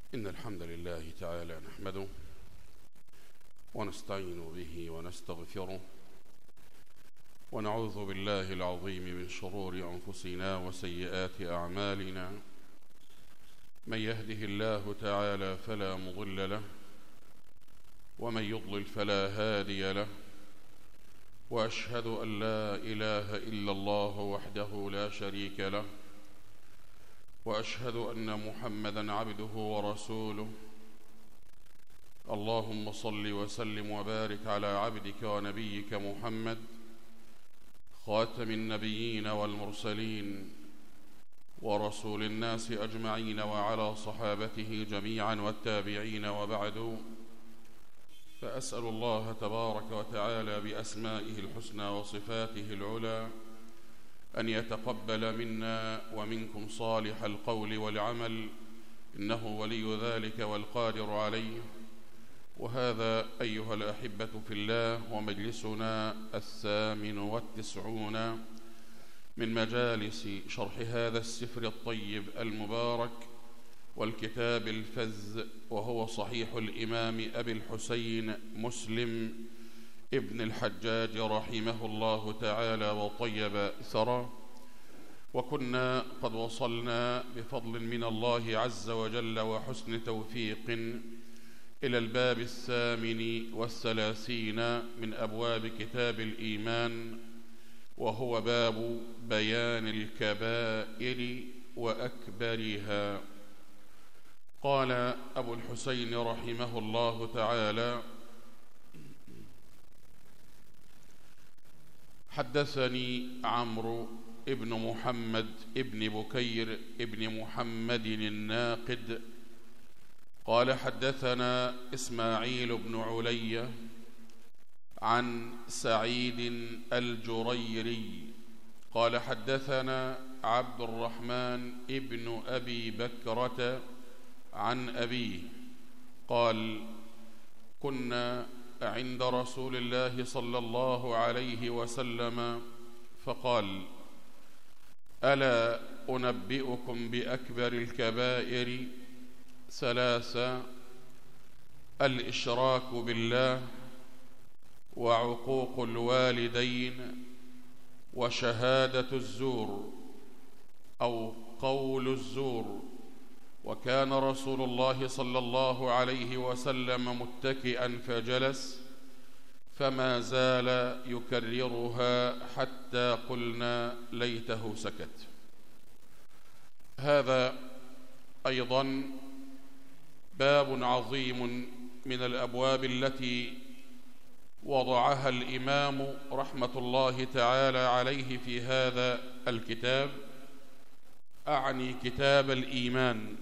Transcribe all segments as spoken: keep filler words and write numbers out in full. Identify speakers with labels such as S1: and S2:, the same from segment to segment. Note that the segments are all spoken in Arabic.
S1: إن الحمد لله تعالى نحمده ونستعين به ونستغفره ونعوذ بالله العظيم من شرور أنفسنا وسيئات أعمالنا. من يهده الله تعالى فلا مضل له ومن يضلل فلا هادي له، وأشهد أن لا إله إلا الله وحده لا شريك له، وأشهد أن محمدًا عبده ورسوله. اللهم صل وسلم وبارك على عبدك ونبيك محمد خاتم النبيين والمرسلين ورسول الناس أجمعين، وعلى صحابته جميعا والتابعين، وبعد، فأسأل الله تبارك وتعالى بأسمائه الحسنى وصفاته العلى أن يتقبل منا ومنكم صالح القول والعمل، إنه ولي ذلك والقادر عليه. وهذا أيها الأحبة في الله ومجلسنا الثامن والتسعون من مجالس شرح هذا السفر الطيب المبارك والكتاب الفذ، وهو صحيح الإمام أبي الحسين مسلم ابن الحجاج رحمه الله تعالى وطيب ثرى. وكنا قد وصلنا بفضل من الله عز وجل وحسن توفيق إلى الباب الثامن والثلاثين من أبواب كتاب الإيمان، وهو باب بيان الكبائر وأكبرها. قال أبو الحسين رحمه الله تعالى: حدثني عمرو ابن محمد ابن بكير ابن محمد الناقد قال حدثنا إسماعيل بن علي عن سعيد الجريري قال حدثنا عبد الرحمن ابن أبي بكرة عن أبيه قال: كنا عند رسول الله صلى الله عليه وسلم فقال: ألا أنبئكم بأكبر الكبائر ثلاثة: الإشراك بالله، وعقوق الوالدين، وشهادة الزور أو قول الزور. وكان رسول الله صلى الله عليه وسلم متكئا فجلس، فما زال يكررها حتى قلنا ليته سكت. هذا أيضا باب عظيم من الأبواب التي وضعها الإمام رحمة الله تعالى عليه في هذا الكتاب، أعني كتاب الإيمان،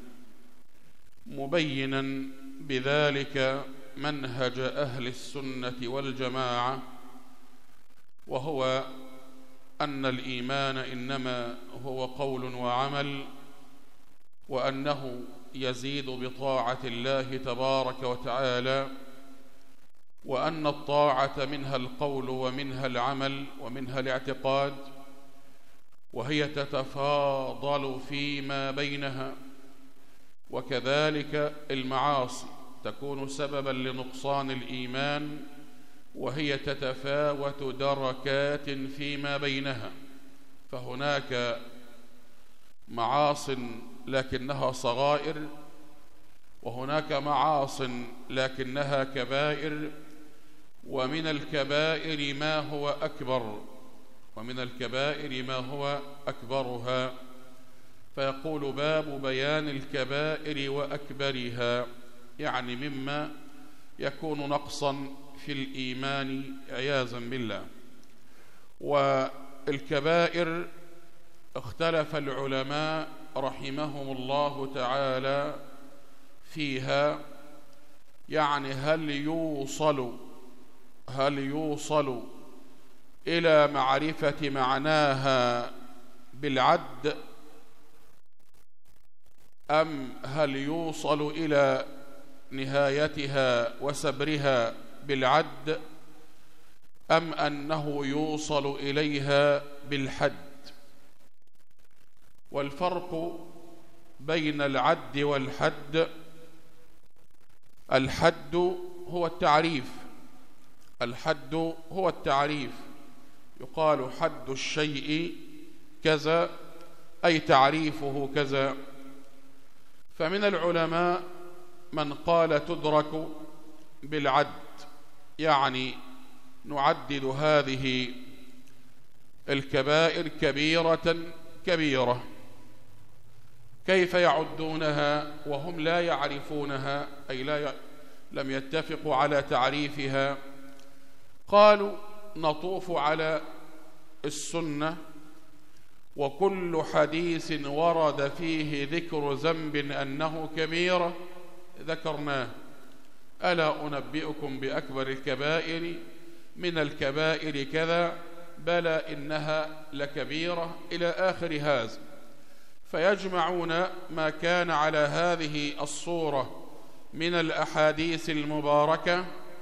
S1: مبينا بذلك منهج أهل السنة والجماعة، وهو أن الإيمان إنما هو قول وعمل، وأنه يزيد بطاعة الله تبارك وتعالى، وأن الطاعة منها القول ومنها العمل ومنها الاعتقاد، وهي تتفاضل فيما بينها. وكذلك المعاصي تكون سببا لنقصان الإيمان، وهي تتفاوت دركات فيما بينها، فهناك معاص لكنها صغائر، وهناك معاص لكنها كبائر، ومن الكبائر ما هو أكبر، ومن الكبائر ما هو أكبرها. فيقول: باب بيان الكبائر وأكبرها، يعني مما يكون نقصا في الإيمان عياذا بالله. والكبائر اختلف العلماء رحمهم الله تعالى فيها، يعني هل يوصل هل يوصل إلى معرفة معناها بالعد، أم هل يوصل إلى نهايتها وسبرها بالعد، أم أنه يوصل إليها بالحد. والفرق بين العد والحد الحد هو التعريف، الحد هو التعريف، يقال حد الشيء كذا أي تعريفه كذا. فمن العلماء من قال تدرك بالعد، يعني نعدد هذه الكبائر كبيرة كبيرة. كيف يعدونها وهم لا يعرفونها، أي لا ي... لم يتفقوا على تعريفها؟ قالوا نطوف على السنة، وكل حديث ورد فيه ذكر ذنب أنه كبيرة ذكرناه. ألا أنبئكم بأكبر الكبائر؟ من الكبائر كذا، بلى إنها لكبيرة، إلى آخر هذا. فيجمعون ما كان على هذه الصورة من الأحاديث المباركة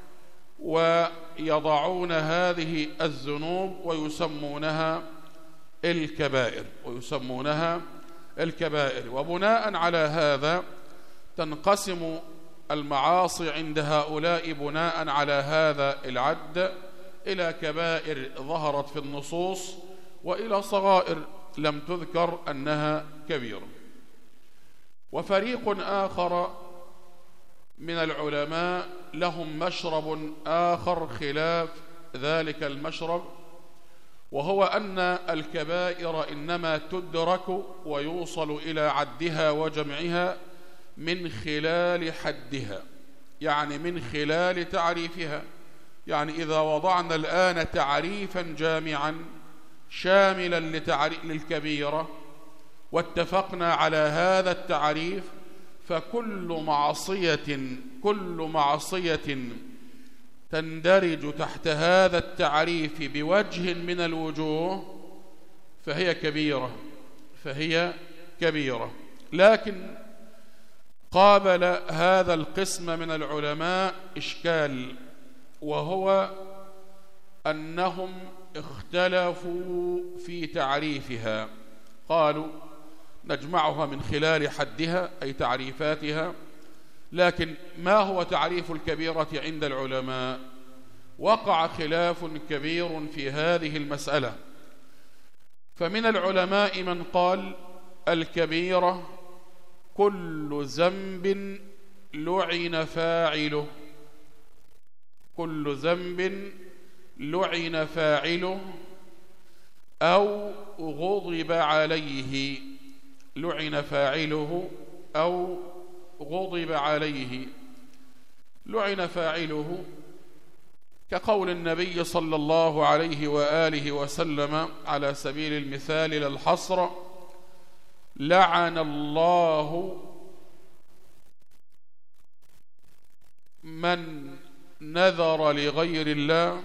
S1: ويضعون هذه الذنوب ويسمونها الكبائر ويسمونها الكبائر. وبناء على هذا تنقسم المعاصي عند هؤلاء بناء على هذا العد إلى كبائر ظهرت في النصوص، وإلى صغائر لم تذكر أنها كبيرة. وفريق آخر من العلماء لهم مشرب آخر خلاف ذلك المشرب، وهو أن الكبائر إنما تدرك ويوصل إلى عدها وجمعها من خلال حدها، يعني من خلال تعريفها. يعني إذا وضعنا الآن تعريفا جامعا شاملا لتعريف للكبيرة واتفقنا على هذا التعريف، فكل معصية كل معصية تندرج تحت هذا التعريف بوجه من الوجوه فهي كبيرة فهي كبيرة. لكن قابل هذا القسم من العلماء إشكال، وهو أنهم اختلفوا في تعريفها. قالوا نجمعها من خلال حدها أي تعريفاتها، لكن ما هو تعريف الكبيرة عند العلماء؟ وقع خلاف كبير في هذه المسألة. فمن العلماء من قال الكبيرة كل ذنب لعن فاعله، كل ذنب لعن فاعله أو غضب عليه، لعن فاعله أو غضب عليه. لعن فاعله كقول النبي صلى الله عليه وآله وسلم على سبيل المثال للحصر: لعن الله من نذر لغير الله،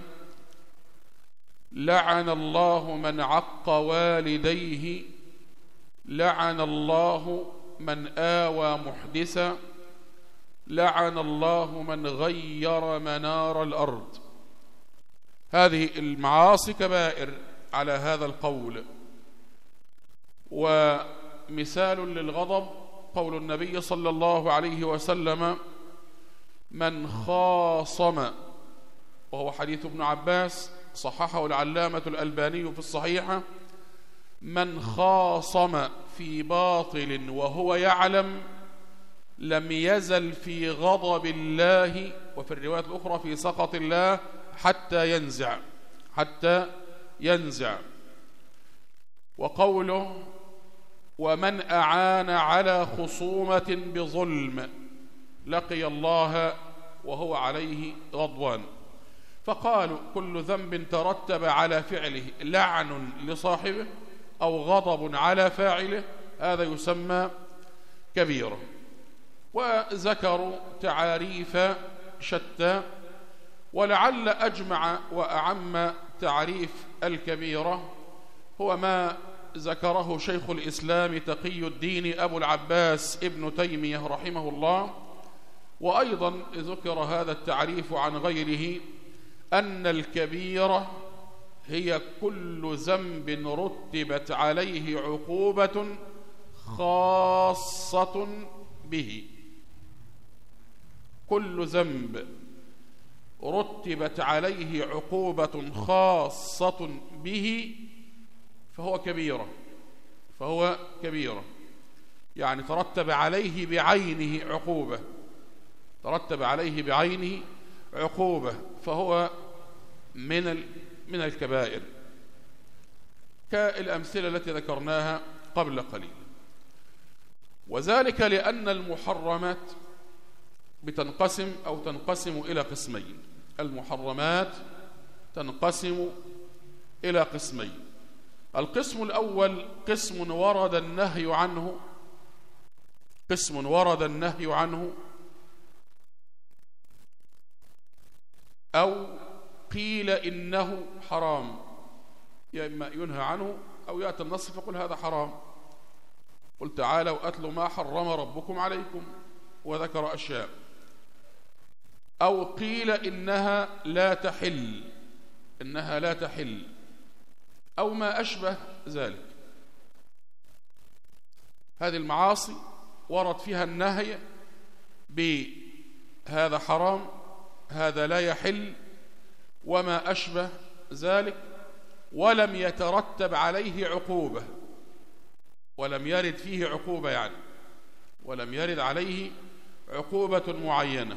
S1: لعن الله من عق والديه، لعن الله من آوى محدثا، لعن الله من غير منار الأرض. هذه المعاصي كبائر على هذا القول. ومثال للغضب قول النبي صلى الله عليه وسلم: من خاصم، وهو حديث ابن عباس صححه العلامة الألباني في الصحيحة: من خاصم في باطل وهو يعلم لم يزل في غضب الله، وفي الرواية الأخرى في سخط الله، حتى ينزع حتى ينزع. وقوله: ومن أعان على خصومة بظلم لقي الله وهو عليه غضبان. فقالوا كل ذنب ترتب على فعله لعن لصاحبه أو غضب على فاعله هذا يسمى كبيرة. وذكروا تعاريف شتى، ولعل أجمع وأعم تعريف الكبيرة هو ما ذكره شيخ الإسلام تقي الدين أبو العباس ابن تيمية رحمه الله. وأيضا ذكر هذا التعريف عن غيره، أن الكبيرة هي كل ذنب رتبت عليه عقوبة خاصة به، كل ذنب رتبت عليه عقوبة خاصة به فهو كبيرة فهو كبيرة يعني ترتب عليه بعينه عقوبة ترتب عليه بعينه عقوبة فهو من من الكبائر كالأمثلة التي ذكرناها قبل قليل. وذلك لأن المحرمات بتنقسم أو تنقسم إلى قسمين. المحرمات تنقسم إلى قسمين. القسم الأول قسم ورد النهي عنه قسم ورد النهي عنه أو قيل إنه حرام، يا إما ينهى عنه أو يأتي النص فقل هذا حرام. قل تعالوا أتلوا ما حرم ربكم عليكم وذكر أشياء. أو قيل إنها لا تحل إنها لا تحل أو ما أشبه ذلك. هذه المعاصي ورد فيها النهي بهذا حرام هذا لا يحل وما أشبه ذلك، ولم يترتب عليه عقوبة ولم يرد فيه عقوبة يعني ولم يرد عليه عقوبة معينة.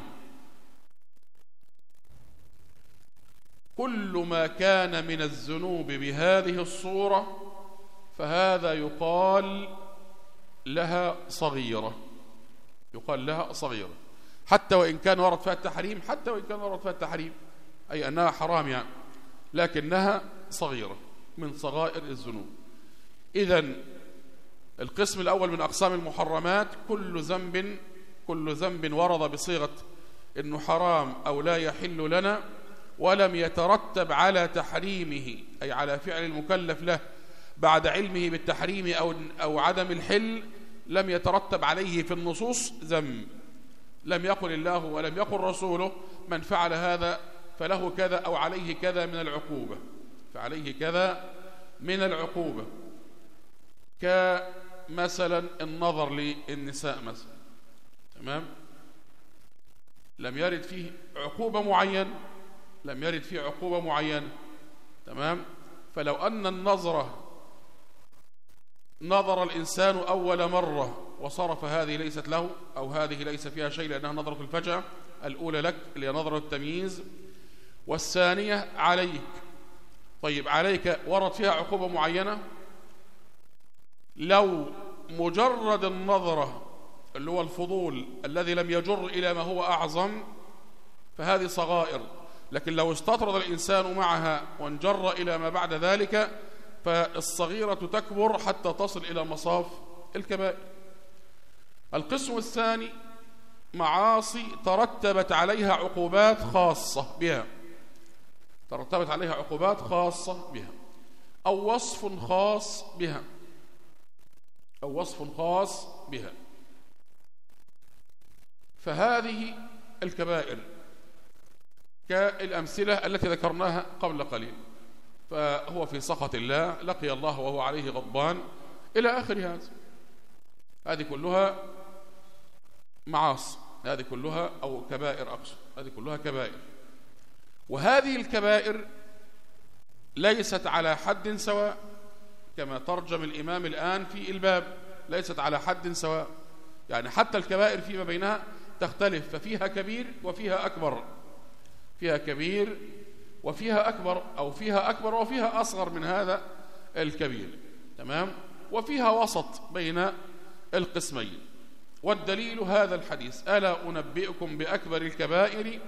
S1: كل ما كان من الذنوب بهذه الصورة فهذا يقال لها صغيرة يقال لها صغيرة حتى وإن كان ورد فيها التحريم حتى وإن كان ورد فيها التحريم أي أنها حرام يعني، لكنها صغيرة من صغائر الذنوب. إذن القسم الأول من أقسام المحرمات كل ذنب كل ذنب ورد بصيغة إنه حرام أو لا يحل لنا ولم يترتب على تحريمه أي على فعل المكلف له بعد علمه بالتحريم أو أو عدم الحل، لم يترتب عليه في النصوص ذنب. لم يقل الله ولم يقل رسوله من فعل هذا فله كذا أو عليه كذا من العقوبة فعليه كذا من العقوبة، كمثلا النظر للنساء مثلا، تمام؟ لم يرد فيه عقوبة معينة لم يرد فيه عقوبة معينة تمام؟ فلو أن النظرة نظر الإنسان أول مرة وصرف هذه ليست له أو هذه ليس فيها شيء لأنها نظرة الفجأة، الأولى لك اللي هي نظرة التمييز والثانية عليك. طيب عليك ورد فيها عقوبة معينة؟ لو مجرد النظرة اللي هو الفضول الذي لم يجر إلى ما هو أعظم فهذه صغائر، لكن لو استطرد الإنسان معها وانجر إلى ما بعد ذلك فالصغيرة تكبر حتى تصل إلى مصاف الكبائر. القسم الثاني معاصي ترتبت عليها عقوبات خاصة بها ترتبت عليها عقوبات خاصة بها أو وصف خاص بها أو وصف خاص بها فهذه الكبائر كالأمثلة التي ذكرناها قبل قليل. فهو في سخط الله، لقي الله وهو عليه غضبان، إلى آخر هذا. هذه كلها معاصي، هذه كلها أو كبائر أقصد، هذه كلها كبائر. وهذه الكبائر ليست على حد سواء كما ترجم الإمام الآن في الباب، ليست على حد سواء، يعني حتى الكبائر فيما بينها تختلف، ففيها كبير وفيها أكبر، فيها كبير وفيها أكبر، أو فيها أكبر وفيها أصغر من هذا الكبير، تمام؟ وفيها وسط بين القسمين. والدليل هذا الحديث: ألا أنبئكم بأكبر الكبائر؟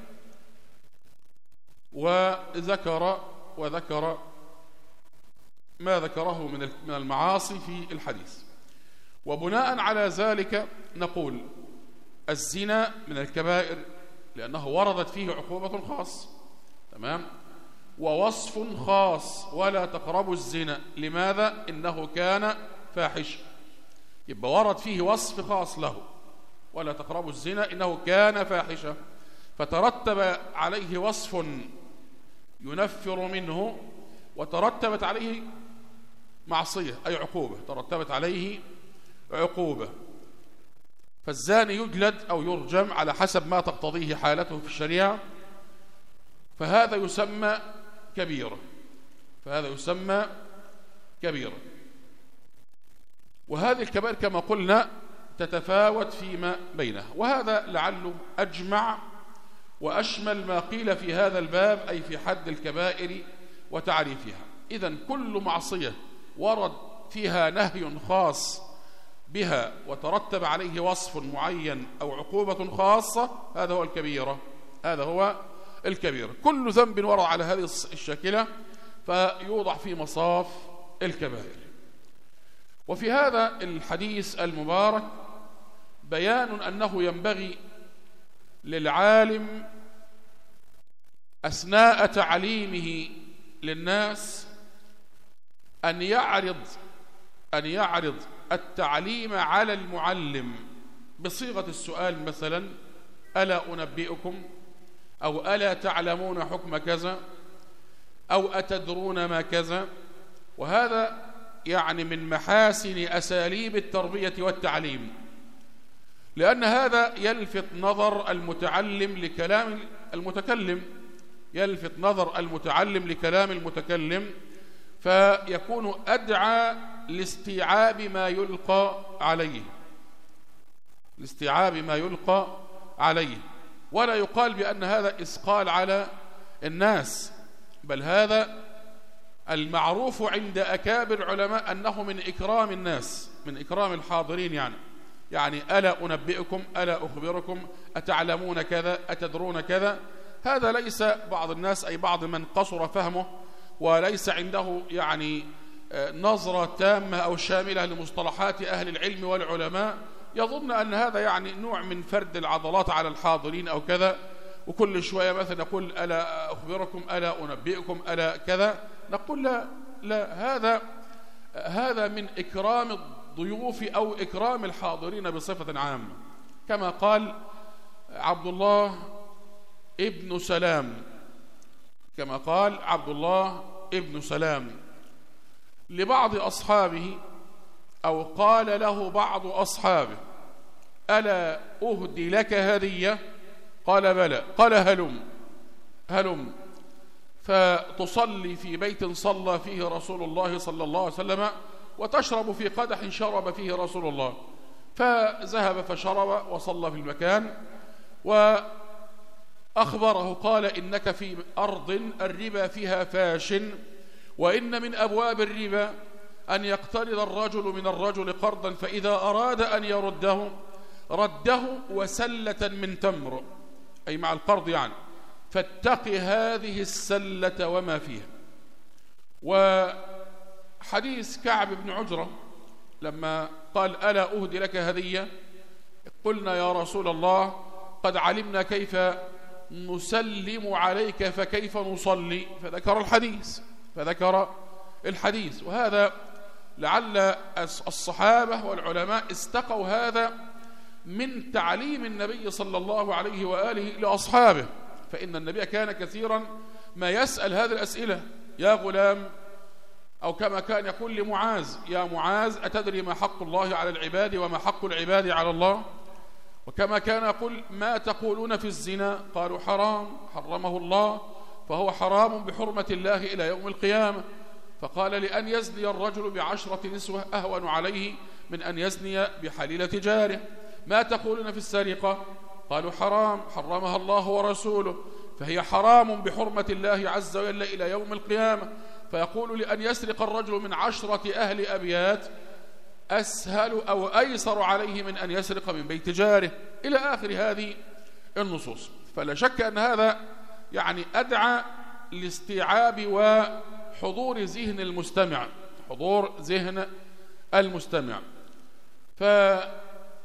S1: وذكر وذكر ما ذكره من من المعاصي في الحديث. وبناء على ذلك نقول الزنا من الكبائر لأنه وردت فيه عقوبة خاصة، تمام؟ ووصف خاص: ولا تقربوا الزنا. لماذا؟ إنه كان فاحشا. يبقى ورد فيه وصف خاص له: ولا تقربوا الزنا إنه كان فاحشا، فترتب عليه وصف ينفر منه، وترتبت عليه معصية أي عقوبة، ترتبت عليه عقوبة. فالزاني يجلد أو يرجم على حسب ما تقتضيه حالته في الشريعة، فهذا يسمى كبيرة، فهذا يسمى كبيرة. وهذه الكبائر كما قلنا تتفاوت فيما بينها، وهذا لعله أجمع وأشمل ما قيل في هذا الباب، أي في حد الكبائر وتعريفها. إذن كل معصية ورد فيها نهي خاص بها وترتب عليه وصف معين أو عقوبة خاصة، هذا هو الكبيرة، هذا هو الكبيرة. كل ذنب ورد على هذه الشاكلة فيوضع في مصاف الكبائر. وفي هذا الحديث المبارك بيان أنه ينبغي للعالم أثناء تعليمه للناس أن يعرض أن يعرض التعليم على المعلم بصيغة السؤال، مثلا ألا أنبئكم، أو ألا تعلمون حكم كذا، أو أتدرون ما كذا. وهذا يعني من محاسن أساليب التربية والتعليم، لأن هذا يلفت نظر المتعلم لكلام المتكلم، يلفت نظر المتعلم لكلام المتكلم، فيكون أدعى لاستيعاب ما يلقى عليه، لاستيعاب ما يلقى عليه. ولا يقال بأن هذا إثقال على الناس، بل هذا المعروف عند أكابر علماء أنه من إكرام الناس، من إكرام الحاضرين. يعني يعني ألا أنبئكم، ألا أخبركم، أتعلمون كذا، أتدرون كذا. هذا ليس بعض الناس، أي بعض من قصر فهمه وليس عنده يعني نظرة تامة أو شاملة لمصطلحات أهل العلم والعلماء، يظن أن هذا يعني نوع من فرد العضلات على الحاضرين أو كذا، وكل شوية مثلا نقول ألا أخبركم، ألا أنبئكم، ألا كذا. نقول لا لا، هذا هذا من إكرام الضيوف أو إكرام الحاضرين بصفة عامة، كما قال عبد الله ابن سلام، كما قال عبد الله ابن سلام لبعض أصحابه، أو قال له بعض أصحابه: ألا أهدي لك هدية؟ قال: بلى. قال: هلم هلم فتصلي في بيت صلى فيه رسول الله صلى الله عليه وسلم، وتشرب في قدح شرب فيه رسول الله. فذهب فشرب وصلى في المكان، وأخبره قال: إنك في أرض الربا فيها فاش، وإن من أبواب الربا أن يقترض الرجل من الرجل قرضا، فإذا أراد أن يرده رده وسلة من تمر، أي مع القرض يعني، فاتق هذه السلة وما فيها. وحديث كعب بن عجرة لما قال: ألا أهدي لك هدية؟ قلنا: يا رسول الله، قد علمنا كيف نسلم عليك، فكيف نصلي؟ فذكر الحديث فذكر الحديث وهذا لعل الصحابة والعلماء استقوا هذا من تعليم النبي صلى الله عليه وآله لأصحابه، فإن النبي كان كثيرا ما يسأل هذه الأسئلة: يا غلام، أو كما كان يقول لمعاذ: يا معاذ، أتدري ما حق الله على العباد وما حق العباد على الله؟ وكما كان يقول: ما تقولون في الزنا؟ قالوا: حرام، حرمه الله، فهو حرام بحرمة الله إلى يوم القيامة. فقال: لأن يزني الرجل بعشرة نسوة أهون عليه من أن يزني بحليلة جاره. ما تقولون في السرقة؟ قالوا: حرام، حرمها الله ورسوله، فهي حرام بحرمة الله عز وجل إلى يوم القيامة. فيقول: لأن يسرق الرجل من عشرة أهل أبيات أسهل أو أيسر عليه من أن يسرق من بيت جاره، إلى آخر هذه النصوص. فلا شك أن هذا يعني أدعى لاستيعاب وحضور ذهن المستمع، حضور ذهن المستمع. فإذا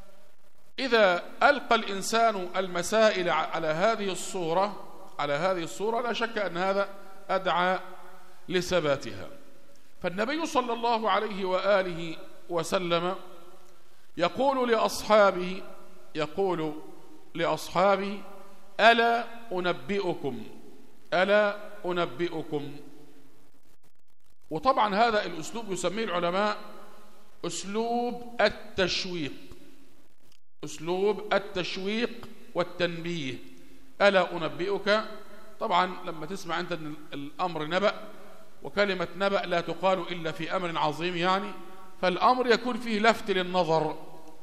S1: ألقى الإنسان المسائل على هذه الصورة على هذه الصورة لا شك أن هذا أدعى لثباتها. فالنبي صلى الله عليه وآله وسلم يقول لأصحابه يقول لأصحابه: ألا أنبئكم ألا أنبئكم. وطبعا هذا الأسلوب يسميه العلماء أسلوب التشويق، أسلوب التشويق والتنبيه. ألا أنبئك، طبعا لما تسمع أنت أن الأمر نبأ، وكلمة نبأ لا تقال إلا في أمر عظيم يعني، فالأمر يكون فيه لفت للنظر،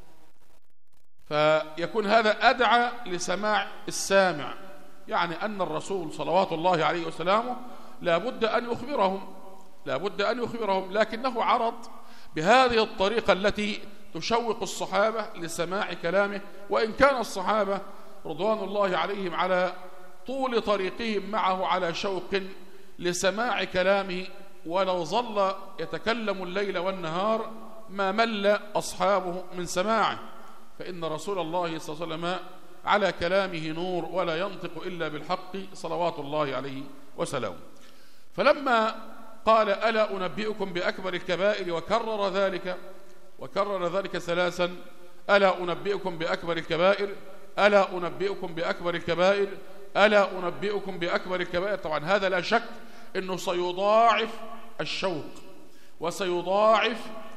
S1: فيكون هذا أدعى لسماع السامع، يعني أن الرسول صلوات الله عليه وسلامه لا بد أن يخبرهم لا بد أن يخبرهم لكنه عرض بهذه الطريقة التي تشوق الصحابة لسماع كلامه، وإن كان الصحابة رضوان الله عليهم على طول طريقهم معه على شوق لسماع كلامه، ولو ظل يتكلم الليل والنهار ما مل أصحابه من سماعه، فإن رسول الله صلى الله عليه وسلم على كلامه نور ولا ينطق إلا بالحق صلوات الله عليه وسلم. فلما قال ألا أنبئكم بأكبر الكبائر وكرر ذلك وكرر ذلك ثلاثا، ألا أنبئكم بأكبر الكبائر، ألا أنبئكم بأكبر الكبائر، ألا أنبئكم بأكبر الكبائر، طبعا هذا لا شك أنه سيضاعف الشوق وسيضاعف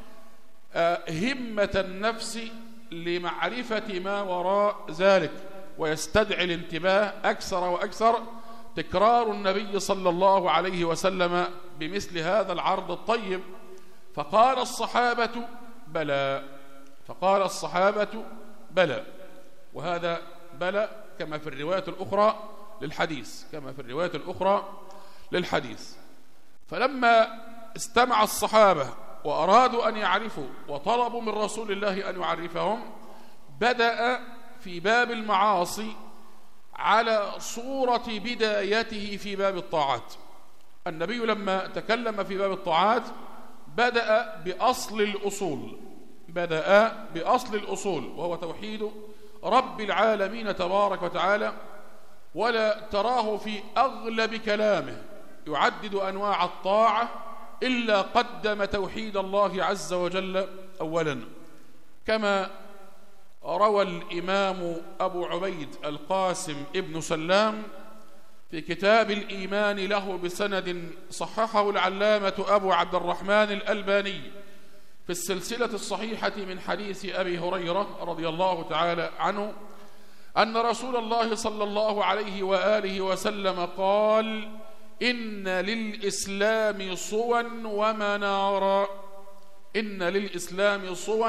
S1: همة النفس لمعرفة ما وراء ذلك، ويستدعي الانتباه أكثر وأكثر تكرار النبي صلى الله عليه وسلم بمثل هذا العرض الطيب. فقال الصحابة بلى فقال الصحابة بلى وهذا بلى كما في الرواية الأخرى للحديث كما في الرواية الأخرى للحديث فلما استمع الصحابة وأرادوا أن يعرفوا وطلبوا من رسول الله أن يعرفهم، بدأ في باب المعاصي على صورة بدايته في باب الطاعات. النبي لما تكلم في باب الطاعات بدأ بأصل الأصول بدأ بأصل الأصول وهو توحيد رب العالمين تبارك وتعالى، ولا تراه في أغلب كلامه يعدد أنواع الطاعة إلا قدم توحيد الله عز وجل أولا، كما روى الإمام أبو عبيد القاسم ابن سلام في كتاب الإيمان له بسند صححه العلامة أبو عبد الرحمن الألباني في السلسلة الصحيحة من حديث أبي هريرة رضي الله تعالى عنه أن رسول الله صلى الله عليه وآله وسلم قال: إن للإسلام صوا ومنارا إن للإسلام صوا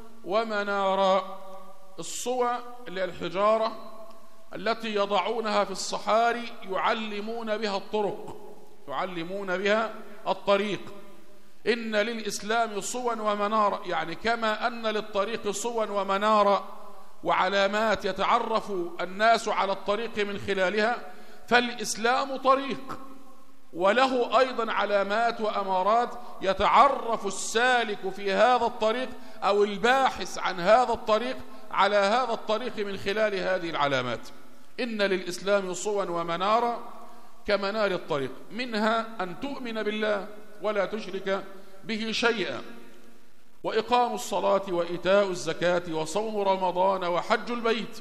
S1: ومنارا. الصوى اللي الحجارة التي يضعونها في الصحاري يعلمون بها الطرق يعلمون بها الطريق. إن للإسلام صوا ومنارا، يعني كما أن للطريق صوا ومنارا وعلامات يتعرف الناس على الطريق من خلالها، فالإسلام طريق وله أيضا علامات وأمارات يتعرف السالك في هذا الطريق أو الباحث عن هذا الطريق على هذا الطريق من خلال هذه العلامات. إن للإسلام صوا ومنارا كمنار الطريق، منها أن تؤمن بالله ولا تشرك به شيئا، وإقام الصلاة وإيتاء الزكاة وصوم رمضان وحج البيت،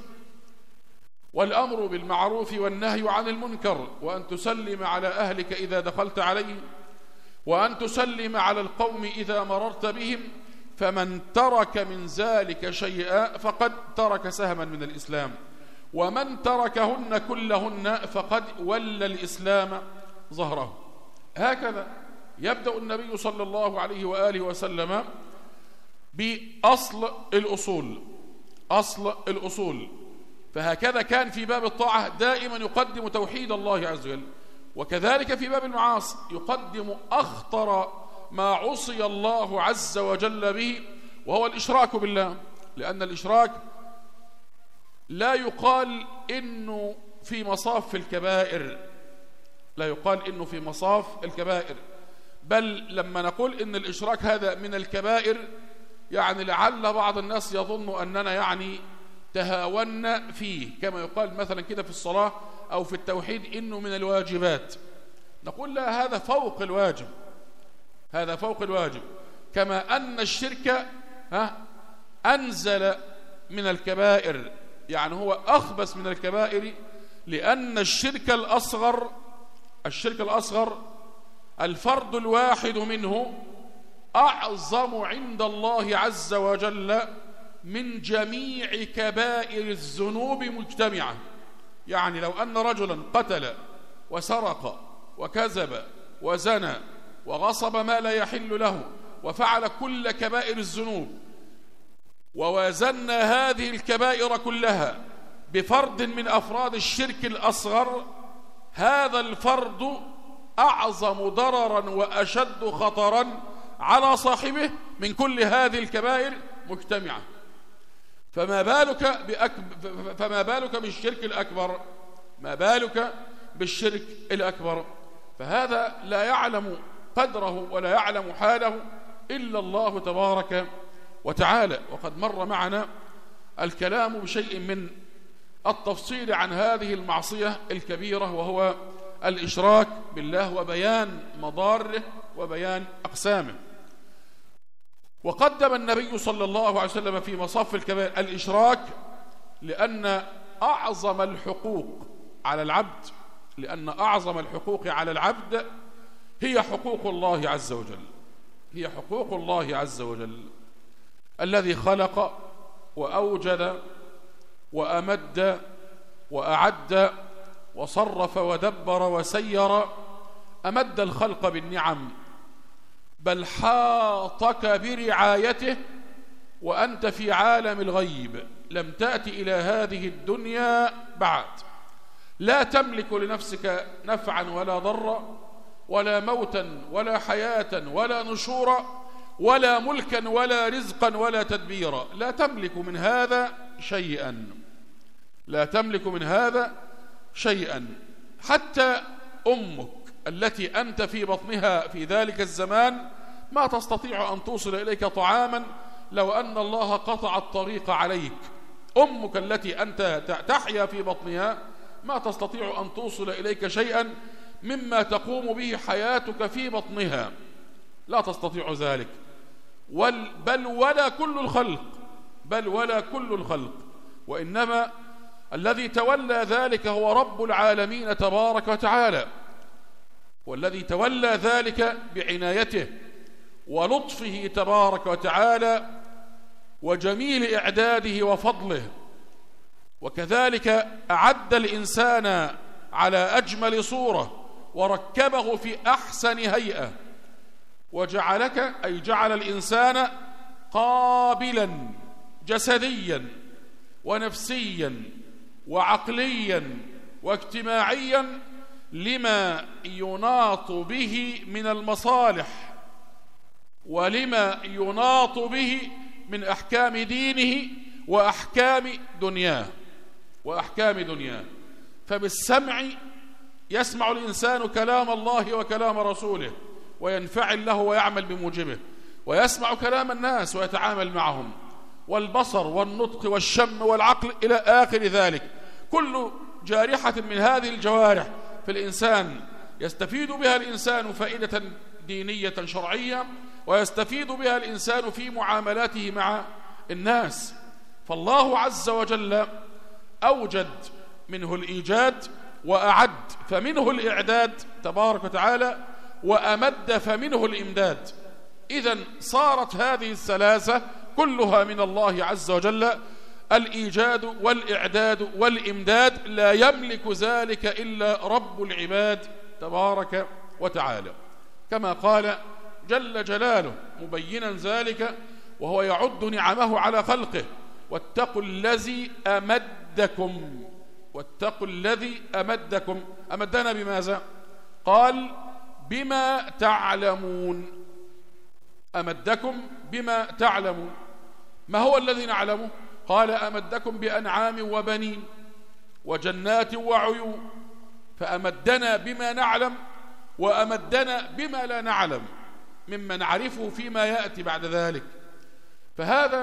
S1: والأمر بالمعروف والنهي عن المنكر، وأن تسلم على أهلك إذا دخلت عليهم، وأن تسلم على القوم إذا مررت بهم، فمن ترك من ذلك شيئا فقد ترك سهما من الإسلام، ومن تركهن كلهن فقد ولى الإسلام ظهره. هكذا يبدأ النبي صلى الله عليه وآله وسلم بأصل الأصول أصل الأصول فهكذا كان في باب الطاعة دائما يقدم توحيد الله عز وجل، وكذلك في باب المعاصي يقدم أخطر ما عصي الله عز وجل به وهو الإشراك بالله، لأن الإشراك لا يقال إنه في مصاف الكبائر لا يقال إنه في مصاف الكبائر بل لما نقول إن الإشراك هذا من الكبائر يعني لعل بعض الناس يظن أننا يعني تهاونا فيه، كما يقال مثلا كده في الصلاة أو في التوحيد إنه من الواجبات. نقول لا، هذا فوق الواجب هذا فوق الواجب كما أن الشرك ها أنزل من الكبائر، يعني هو أخبث من الكبائر، لأن الشرك الأصغر الشرك الأصغر الفرد الواحد منه أعظم عند الله عز وجل من جميع كبائر الذنوب مجتمعة. يعني لو أن رجلا قتل وسرق وكذب وزنى وغصب ما لا يحل له وفعل كل كبائر الذنوب، ووازنا هذه الكبائر كلها بفرد من أفراد الشرك الأصغر، هذا الفرد أعظم ضررا وأشد خطرا على صاحبه من كل هذه الكبائر مجتمعة. فما بالك بأكبر فما بالك بالشرك الأكبر ما بالك بالشرك الأكبر فهذا لا يعلم قدره ولا يعلم حاله إلا الله تبارك وتعالى. وقد مر معنا الكلام بشيء من التفصيل عن هذه المعصية الكبيرة، وهو الإشراك بالله، وبيان مضاره وبيان أقسامه. وقدم النبي صلى الله عليه وسلم في مصاف الكبائر الإشراك، لأن أعظم الحقوق على العبد لأن أعظم الحقوق على العبد هي حقوق الله عز وجل هي حقوق الله عز وجل الذي خلق وأوجد وأمد وأعد وصرف ودبر وسير، أمد الخلق بالنعم، بل حاطك برعايته وأنت في عالم الغيب، لم تأتي إلى هذه الدنيا بعد، لا تملك لنفسك نفعا ولا ضرا ولا موتا ولا حياة ولا نشورا ولا ملكا ولا رزقا ولا تدبيرا، لا تملك من هذا شيئا لا تملك من هذا شيئا. حتى أمك التي أنت في بطنها في ذلك الزمان ما تستطيع أن توصل إليك طعاما لو أن الله قطع الطريق عليك. أمك التي أنت تحيا في بطنها ما تستطيع أن توصل إليك شيئا مما تقوم به حياتك في بطنها، لا تستطيع ذلك. بل ولا كل الخلق بل ولا كل الخلق وإنما الذي تولى ذلك هو رب العالمين تبارك وتعالى، والذي تولى ذلك بعنايته ولطفه تبارك وتعالى وجميل إعداده وفضله. وكذلك أعد الإنسان على أجمل صورة وركبه في أحسن هيئة، وجعلك أي جعل الإنسان قابلا جسديا ونفسيا وعقليا واجتماعيا لما يناط به من المصالح ولما يناط به من أحكام دينه وأحكام دنياه وأحكام دنياه فبالسمع يسمع الإنسان كلام الله وكلام رسوله وينفعل له ويعمل بموجبه، ويسمع كلام الناس ويتعامل معهم، والبصر والنطق والشم والعقل إلى آخر ذلك. كل جارحة من هذه الجوارح في الإنسان يستفيد بها الإنسان فائدة دينية شرعية، ويستفيد بها الإنسان في معاملاته مع الناس. فالله عز وجل أوجد منه الإيجاد وأعد فمنه الإعداد تبارك وتعالى، وأمد فمنه الإمداد. إذن صارت هذه الثلاثة كلها من الله عز وجل، الإيجاد والإعداد والإمداد، لا يملك ذلك إلا رب العباد تبارك وتعالى، كما قال جل جلاله مبينا ذلك وهو يعد نعمه على خلقه: واتقوا الذي أمدكم واتقوا الذي أمدكم. أمدنا بماذا؟ قال بما تعلمون. أمدكم بما تعلمون. ما هو الذي نعلمه؟ قال أمدكم بأنعام وبنين وجنات وعيون. فأمدنا بما نعلم وأمدنا بما لا نعلم مما نعرفه فيما يأتي بعد ذلك. فهذا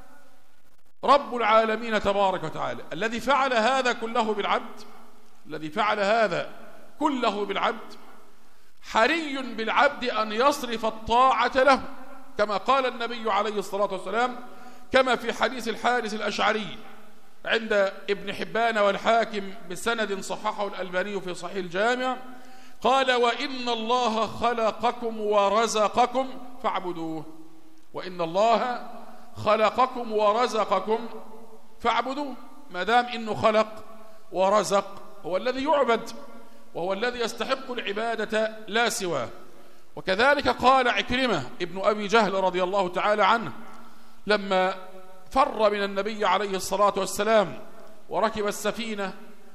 S1: رب العالمين تبارك وتعالى الذي فعل هذا كله بالعبد الذي فعل هذا كله بالعبد حري بالعبد أن يصرف الطاعة له، كما قال النبي عليه الصلاة والسلام، كما في حديث الحارث الأشعري عند ابن حبان والحاكم بسند صححه الألباني في صحيح الجامع، قال: وإن الله خلقكم ورزقكم فاعبدوه وإن الله خلقكم ورزقكم فاعبدوه. ما دام إنه خلق ورزق هو الذي يعبد وهو الذي يستحق العبادة لا سواه. وكذلك قال عكرمة ابن أبي جهل رضي الله تعالى عنه لما فر من النبي عليه الصلاة والسلام وركب السفينة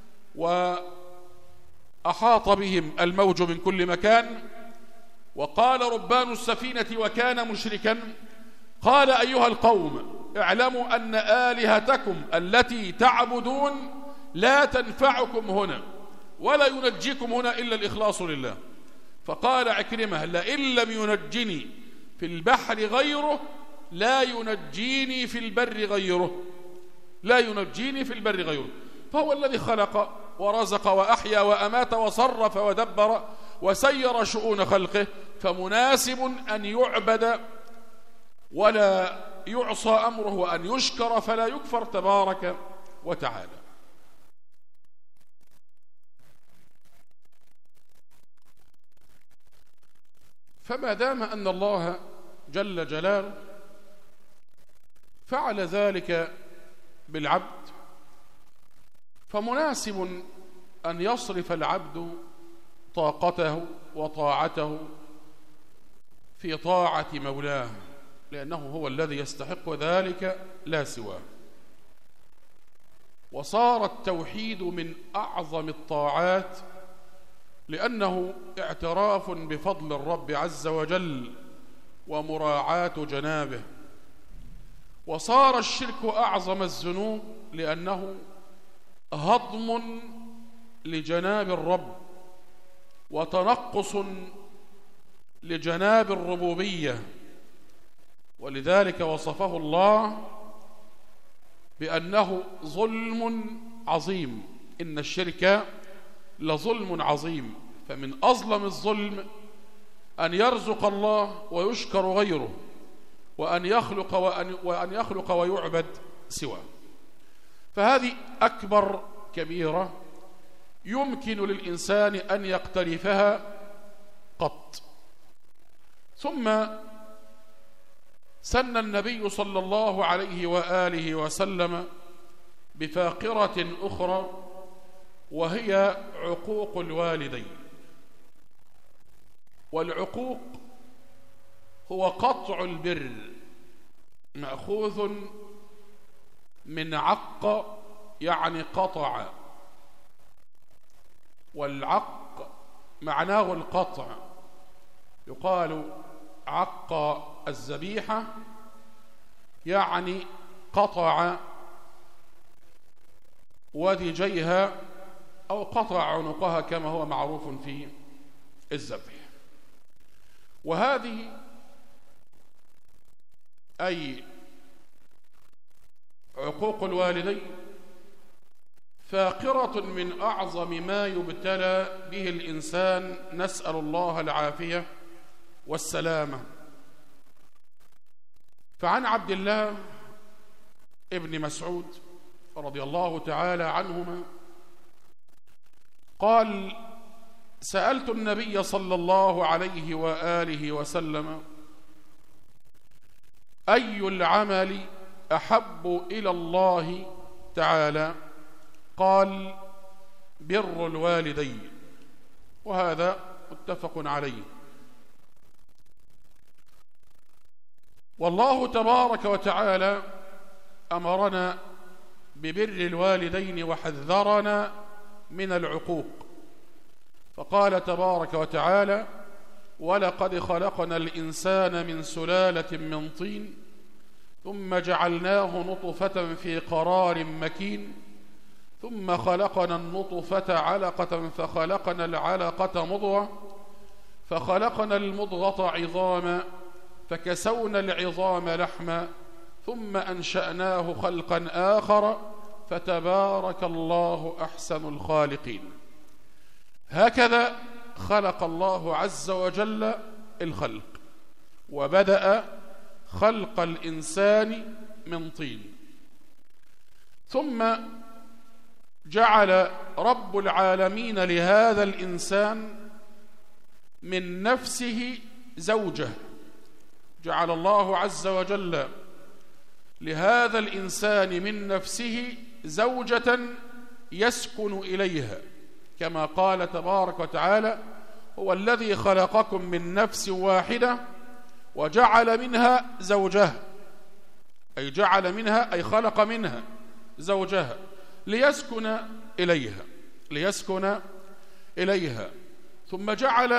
S1: وأحاط بهم الموج من كل مكان، وقال ربان السفينة وكان مشركا: قال أيها القوم اعلموا أن آلهتكم التي تعبدون لا تنفعكم هنا ولا ينجيكم هنا إلا الإخلاص لله. فقال عكرمة: لئن لم ينجني في البحر غيره لا ينجيني في البر غيره لا ينجيني في البر غيره. فهو الذي خلق ورزق وأحيا وأمات وصرف ودبر وسير شؤون خلقه، فمناسب أن يعبد ولا يعصى أمره وأن يشكر فلا يكفر تبارك وتعالى. فما دام أن الله جل جلاله فعل ذلك بالعبد، فمناسب أن يصرف العبد طاقته وطاعته في طاعة مولاه، لأنه هو الذي يستحق ذلك لا سواه. وصار التوحيد من أعظم الطاعات لأنه اعتراف بفضل الرب عز وجل ومراعاة جنابه. وصار الشرك أعظم الذنوب لأنه هضم لجناب الرب وتنقص لجناب الربوبية، ولذلك وصفه الله بأنه ظلم عظيم. إن الشرك لظلم عظيم. فمن أظلم الظلم أن يرزق الله ويشكر غيره، وأن يخلق وأن, وأن يخلق ويعبد سواه. فهذه أكبر كبيرة يمكن للإنسان أن يقترفها قط. ثم سن النبي صلى الله عليه وآله وسلم بفاقرة أخرى، وهي عقوق الوالدين. والعقوق هو قطع البر، مأخوذ من عق يعني قطع، والعق معناه القطع. يقال عق الذبيحة يعني قطع ودجيها أو قطع عنقها كما هو معروف في الذبح. وهذه أي عقوق الوالدين فاقرة من أعظم ما يبتلى به الإنسان، نسأل الله العافية والسلامة. فعن عبد الله ابن مسعود رضي الله تعالى عنهما قال: سألت النبي صلى الله عليه وآله وسلم: أي العمل أحب إلى الله تعالى؟ قال: بر الوالدين. وهذا متفق عليه. والله تبارك وتعالى أمرنا ببر الوالدين وحذرنا من العقوق، فقال تبارك وتعالى: ولقد خلقنا الإنسان من سلالة من طين ثم جعلناه نطفة في قرار مكين ثم خلقنا النطفة علقة فخلقنا العلقة مضغة فخلقنا المضغة عظاما فكسونا العظام لحما ثم أنشأناه خلقا آخر فتبارك الله أحسن الخالقين. هكذا خلق الله عز وجل الخلق، وبدأ خلق الإنسان من طين، ثم جعل رب العالمين لهذا الإنسان من نفسه زوجة. جعل الله عز وجل لهذا الإنسان من نفسه زوجة يسكن إليها، كما قال تبارك وتعالى: هو الذي خلقكم من نفس واحدة وجعل منها زوجها، أي جعل منها أي خلق منها زوجها ليسكن إليها ليسكن إليها ثم جعل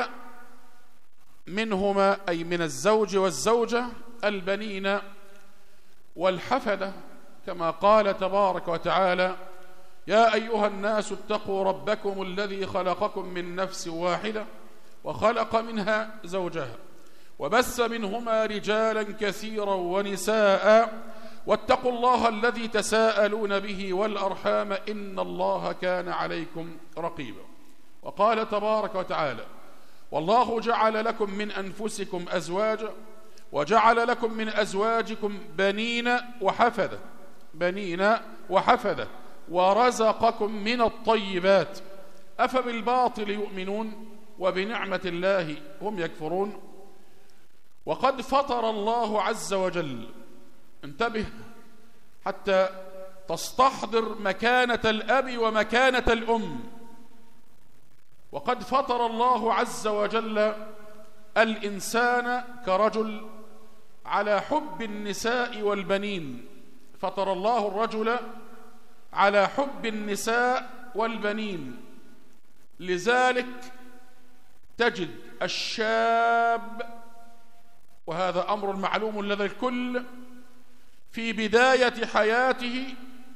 S1: منهما أي من الزوج والزوجة البنين والحفدة، كما قال تبارك وتعالى: يا أيها الناس اتقوا ربكم الذي خلقكم من نفس واحدة وخلق منها زوجها وبث منهما رجالا كثيرا ونساء واتقوا الله الذي تساءلون به والأرحام إن الله كان عليكم رقيبا. وقال تبارك وتعالى: والله جعل لكم من أنفسكم أزواجا وجعل لكم من أزواجكم بنين وحفدة بنين وحفدة ورزقكم من الطيبات أفبالباطل يؤمنون وبنعمة الله هم يكفرون. وقد فطر الله عز وجل، انتبه حتى تستحضر مكانة الأب ومكانة الأم، وقد فطر الله عز وجل الإنسان كرجل على حب النساء والبنين، فطر الله الرجل على حب النساء والبنين، لذلك تجد الشاب، وهذا أمر معلوم لدى الكل، في بداية حياته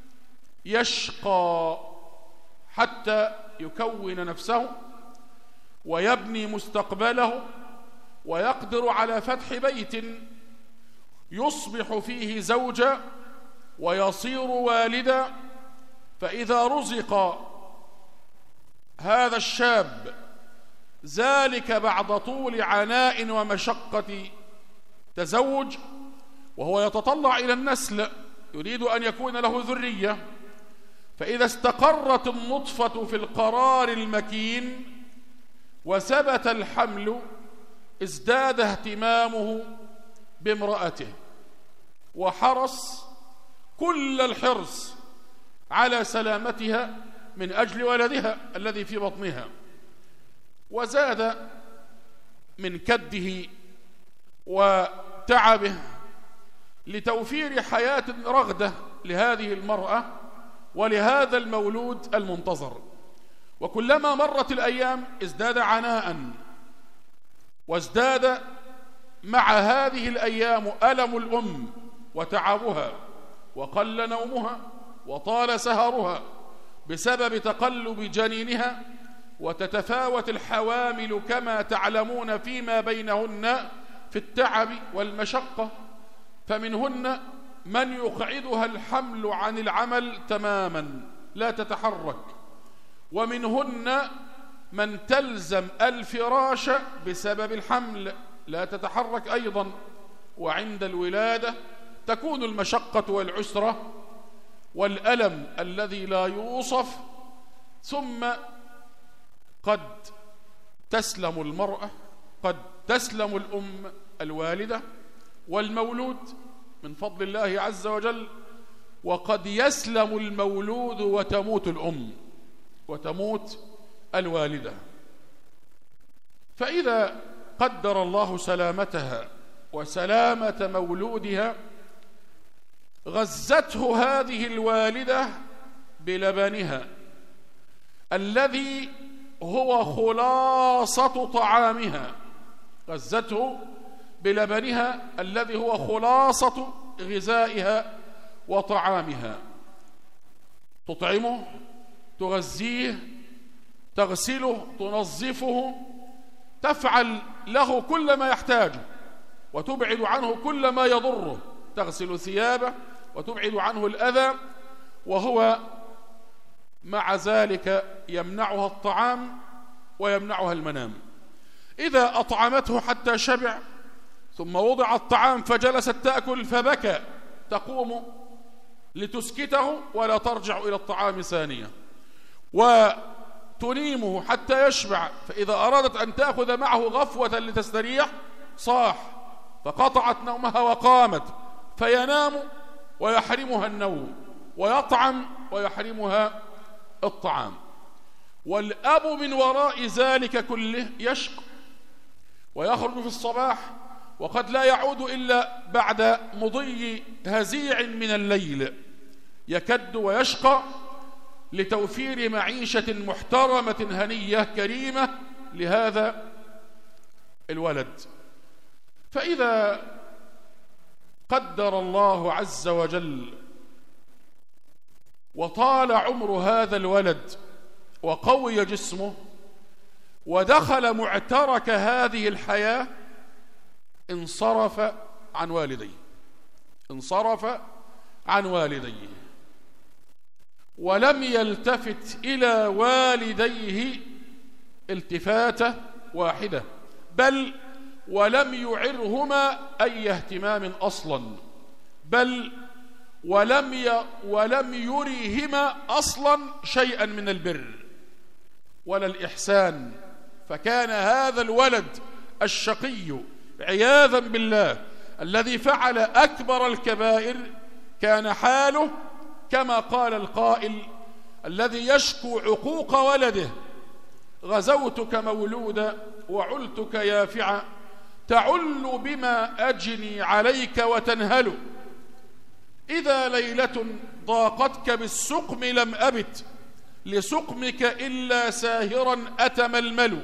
S1: يشقى حتى يكون نفسه ويبني مستقبله ويقدر على فتح بيت يصبح فيه زوجا ويصير والدا. فإذا رزق هذا الشاب ذلك بعد طول عناء ومشقة تزوج، وهو يتطلع إلى النسل، يريد أن يكون له ذرية، فإذا استقرت النطفة في القرار المكين وثبت الحمل ازداد اهتمامه بامرأته وحرص كل الحرص على سلامتها من أجل ولدها الذي في بطنها، وزاد من كده وتعبه لتوفير حياة رغدة لهذه المرأة ولهذا المولود المنتظر. وكلما مرت الأيام ازداد عناء، وازداد مع هذه الأيام ألم الأم وتعبها، وقل نومها وطال سهرها بسبب تقلب جنينها، وتتفاوت الحوامل كما تعلمون فيما بينهن في التعب والمشقة، فمنهن من يقعدها الحمل عن العمل تماما لا تتحرك، ومنهن من تلزم الفراش بسبب الحمل لا تتحرك أيضا، وعند الولادة تكون المشقة والعسرة والألم الذي لا يوصف، ثم قد تسلم المرأة، قد تسلم الأم الوالدة والمولود من فضل الله عز وجل، وقد يسلم المولود وتموت الأم وتموت الوالدة. فإذا قدر الله سلامتها وسلامة مولودها غزته هذه الوالدة بلبنها الذي هو خلاصة طعامها، غزته بلبنها الذي هو خلاصة غذائها وطعامها، تطعمه، تغذيه، تغسله، تنظفه، تفعل له كل ما يحتاجه وتبعد عنه كل ما يضره، تغسل ثيابه وتبعد عنه الأذى، وهو مع ذلك يمنعها الطعام ويمنعها المنام. إذا أطعمته حتى شبع ثم وضع الطعام فجلست تأكل فبكى، تقوم لتسكته ولا ترجع إلى الطعام ثانية، وتنيمه حتى يشبع، فإذا أرادت أن تأخذ معه غفوة لتستريح صاح، فقطعت نومها وقامت فينام ويحرمها النوم، ويطعم ويحرمها الطعام. والأب من وراء ذلك كله يشقى ويخرج في الصباح، وقد لا يعود إلا بعد مضي هزيع من الليل، يكد ويشقى لتوفير معيشة محترمة هنية كريمة لهذا الولد. فإذا قدر الله عز وجل وطال عمر هذا الولد وقوي جسمه ودخل معترك هذه الحياة، انصرف عن والديه انصرف عن والديه ولم يلتفت إلى والديه التفاتة واحدة، بل ولم يعرهما أي اهتمام أصلا، بل ولم ي... ولم يريهما أصلا شيئا من البر ولا الإحسان. فكان هذا الولد الشقي عياذا بالله الذي فعل أكبر الكبائر كان حاله كما قال القائل الذي يشكو عقوق ولده: غزوتك مولودا وعلتك يافعا، تعل بما أجني عليك وتنهل، إذا ليلة ضاقتك بالسقم لم أبت لسقمك إلا ساهرا أتململ،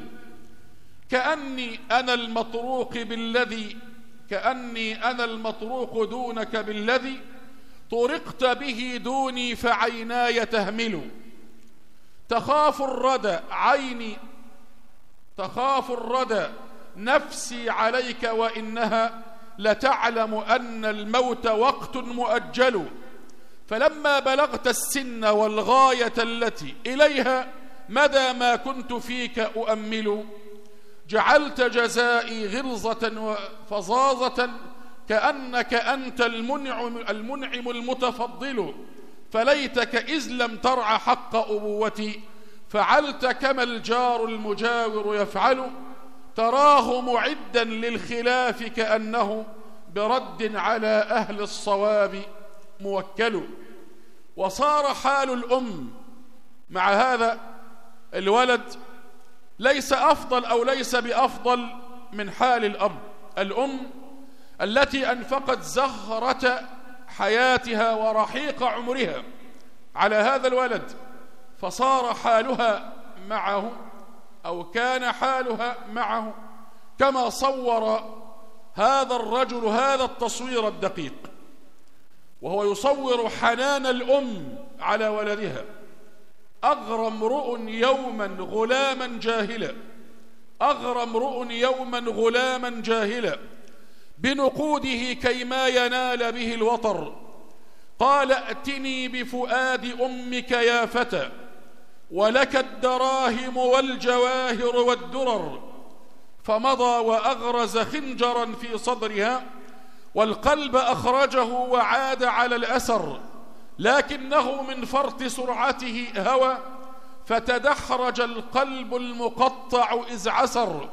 S1: كأني أنا المطروق بالذي كأني أنا المطروق دونك بالذي طرقت به دوني فعيناي تهمل، تخاف الردى عيني تخاف الردى نفسي عليك وإنها لتعلم أن الموت وقت مؤجل، فلما بلغت السن والغاية التي إليها مدى ما كنت فيك أؤمل، جعلت جزائي غلظة وفظاظة كأنك أنت المنعم, المنعم المتفضل، فليتك إذ لم ترع حق أبوتي فعلت كما الجار المجاور يفعل، تراه معدا للخلاف كأنه برد على أهل الصواب موكل. وصار حال الأم مع هذا الولد ليس أفضل أو ليس بأفضل من حال الأب. الأم التي أنفقت زهرة حياتها ورحيق عمرها على هذا الولد، فصار حالها معه أو كان حالها معه كما صور هذا الرجل هذا التصوير الدقيق، وهو يصور حنان الأم على ولدها. أغرى امرؤ يوما غلاما جاهلا أغرى امرؤ يوما غلاما جاهلا بنقوده كيما ينال به الوطر، قال ائتني بفؤاد أمك يا فتى ولك الدراهم والجواهر والدرر، فمضى وأغرز خنجرا في صدرها والقلب أخرجه وعاد على الأسر، لكنه من فرط سرعته هوى فتدحرج القلب المقطع إذ عسر،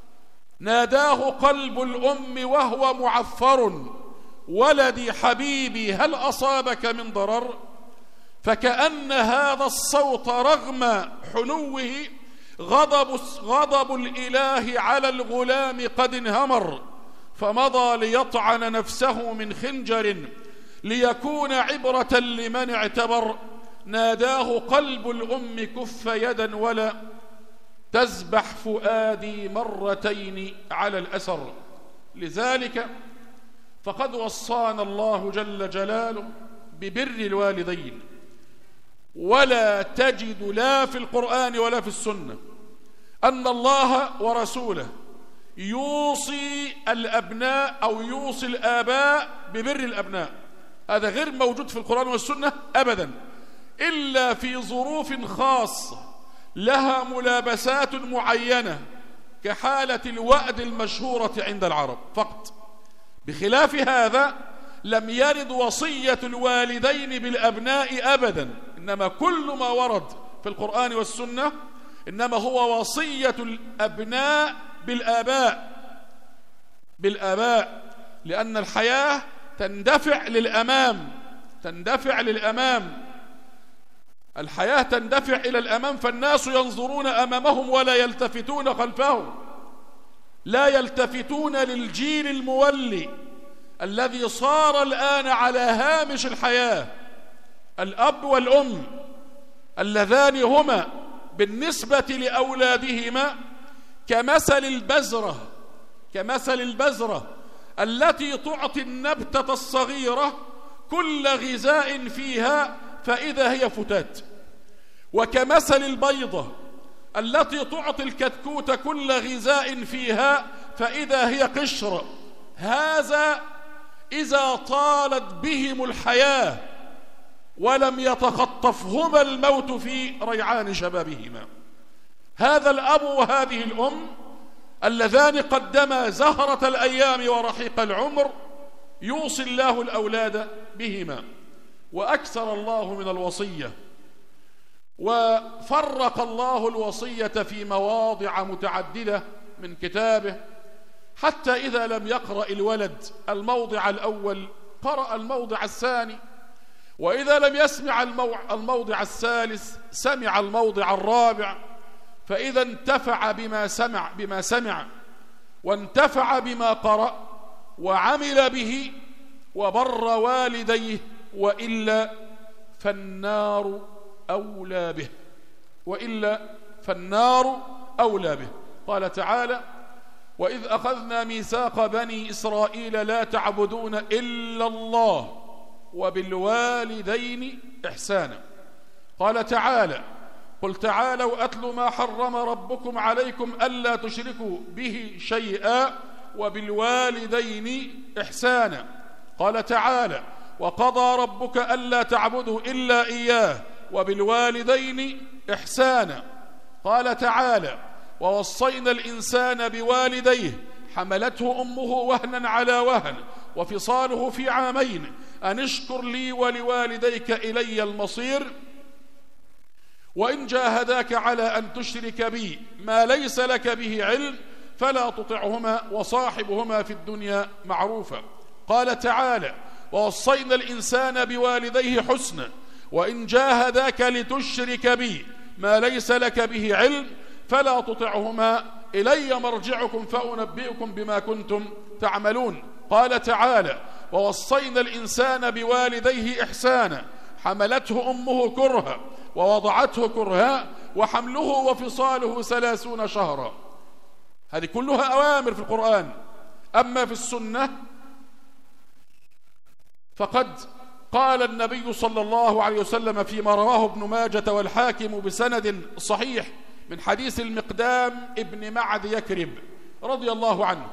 S1: ناداه قلب الأم وهو معفر ولدي حبيبي هل أصابك من ضرر، فكأن هذا الصوت رغم حنوه غضب, غضب الإله على الغلام قد انهمر، فمضى ليطعن نفسه من خنجر ليكون عبرة لمن اعتبر، ناداه قلب الأم كف يدا ولا تسبح فؤادي مرتين على الأسر. لذلك فقد وصانا الله جل جلاله ببر الوالدين، ولا تجد لا في القرآن ولا في السنة أن الله ورسوله يوصي الأبناء أو يوصي الآباء ببر الأبناء. هذا غير موجود في القرآن والسنة أبدا، إلا في ظروف خاصة لها ملابسات معينة كحالة الوأد المشهورة عند العرب فقط. بخلاف هذا لم يرد وصية الوالدين بالأبناء أبدا، إنما كل ما ورد في القرآن والسنة إنما هو وصية الأبناء بالآباء بالآباء لأن الحياة تندفع للأمام
S2: تندفع للأمام، الحياة تندفع إلى الأمام، فالناس ينظرون أمامهم ولا يلتفتون خلفهم، لا يلتفتون للجيل المولي الذي صار الآن على هامش الحياة. الأب والأم اللذان هما بالنسبة لأولادهما كمثل البذرة، كمثل البذرة التي تعطي النبتة الصغيرة كل غذاء فيها فإذا هي فتات، وكمثل البيضة التي تعطي الكتكوت كل غذاء فيها فإذا هي قشر. هذا إذا طالت بهم الحياة ولم يتخطفهما الموت في ريعان شبابهما. هذا الأب وهذه الأم اللذان قدما زهرة الأيام ورحيق العمر يوصي الله الأولاد بهما. وأكثر الله من الوصية، وفرق الله الوصية في مواضع متعددة من كتابه، حتى إذا لم يقرأ الولد الموضع الأول قرأ الموضع الثاني، وإذا لم يسمع الموضع الثالث سمع الموضع الرابع، فإذا انتفع بما سمع بما سمع وانتفع بما قرأ وعمل به وبر والديه، وإلا فالنار أولى به، وإلا فالنار أولى به. قال تعالى: وإذ أخذنا ميثاق بني إسرائيل لا تعبدون إلا الله وبالوالدين إحسانا. قال تعالى: قل تعالوا أتل ما حرم ربكم عليكم ألا تشركوا به شيئا وبالوالدين إحسانا. قال تعالى: وقضى ربك ألا تعبدوا إلا إياه وبالوالدين إحسانا. قال تعالى: ووصينا الإنسان بوالديه حملته أمه وهنا على وهن وفصاله في عامين أن اشكر لي ولوالديك إلي المصير وإن جاهداك على أن تشرك بي ما ليس لك به علم فلا تطعهما وصاحبهما في الدنيا معروفا. قال تعالى: ووصينا الإنسان بوالديه حسنا وإن جاهداك لتشرك بي ما ليس لك به علم فلا تطعهما إلي مرجعكم فأنبئكم بما كنتم تعملون. قال تعالى: ووصينا الإنسان بوالديه إحسانا حملته أمه كرها ووضعته كرها وحمله وفصاله ثلاثون شهرا. هذه كلها أوامر في القرآن. أما في السنة فقد قال النبي صلى الله عليه وسلم فيما رواه ابن ماجة والحاكم بسند صحيح من حديث المقدام ابن معد يكرب رضي الله عنه: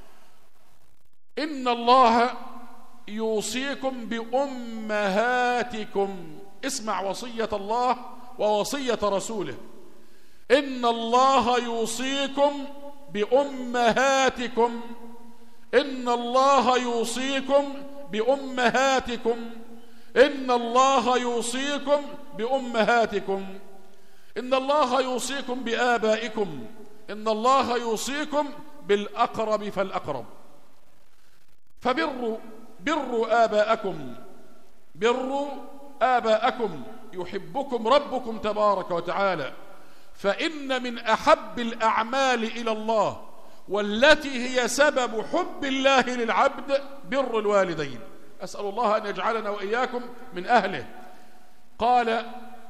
S2: إن الله يوصيكم بأمهاتكم. اسمع وصية الله ووصية رسوله: إن الله يوصيكم بأمهاتكم، إن الله يوصيكم بأمهاتكم، إن الله يوصيكم بأمهاتكم، إن الله يوصيكم بآبائكم، إن الله يوصيكم بالأقرب فالأقرب. فبروا بروا آباءكم، بروا آباءكم يحبكم ربكم تبارك وتعالى، فإن من أحب الأعمال إلى الله والتي هي سبب حب الله للعبد بر الوالدين. أسأل الله أن يجعلنا وإياكم من أهله. قال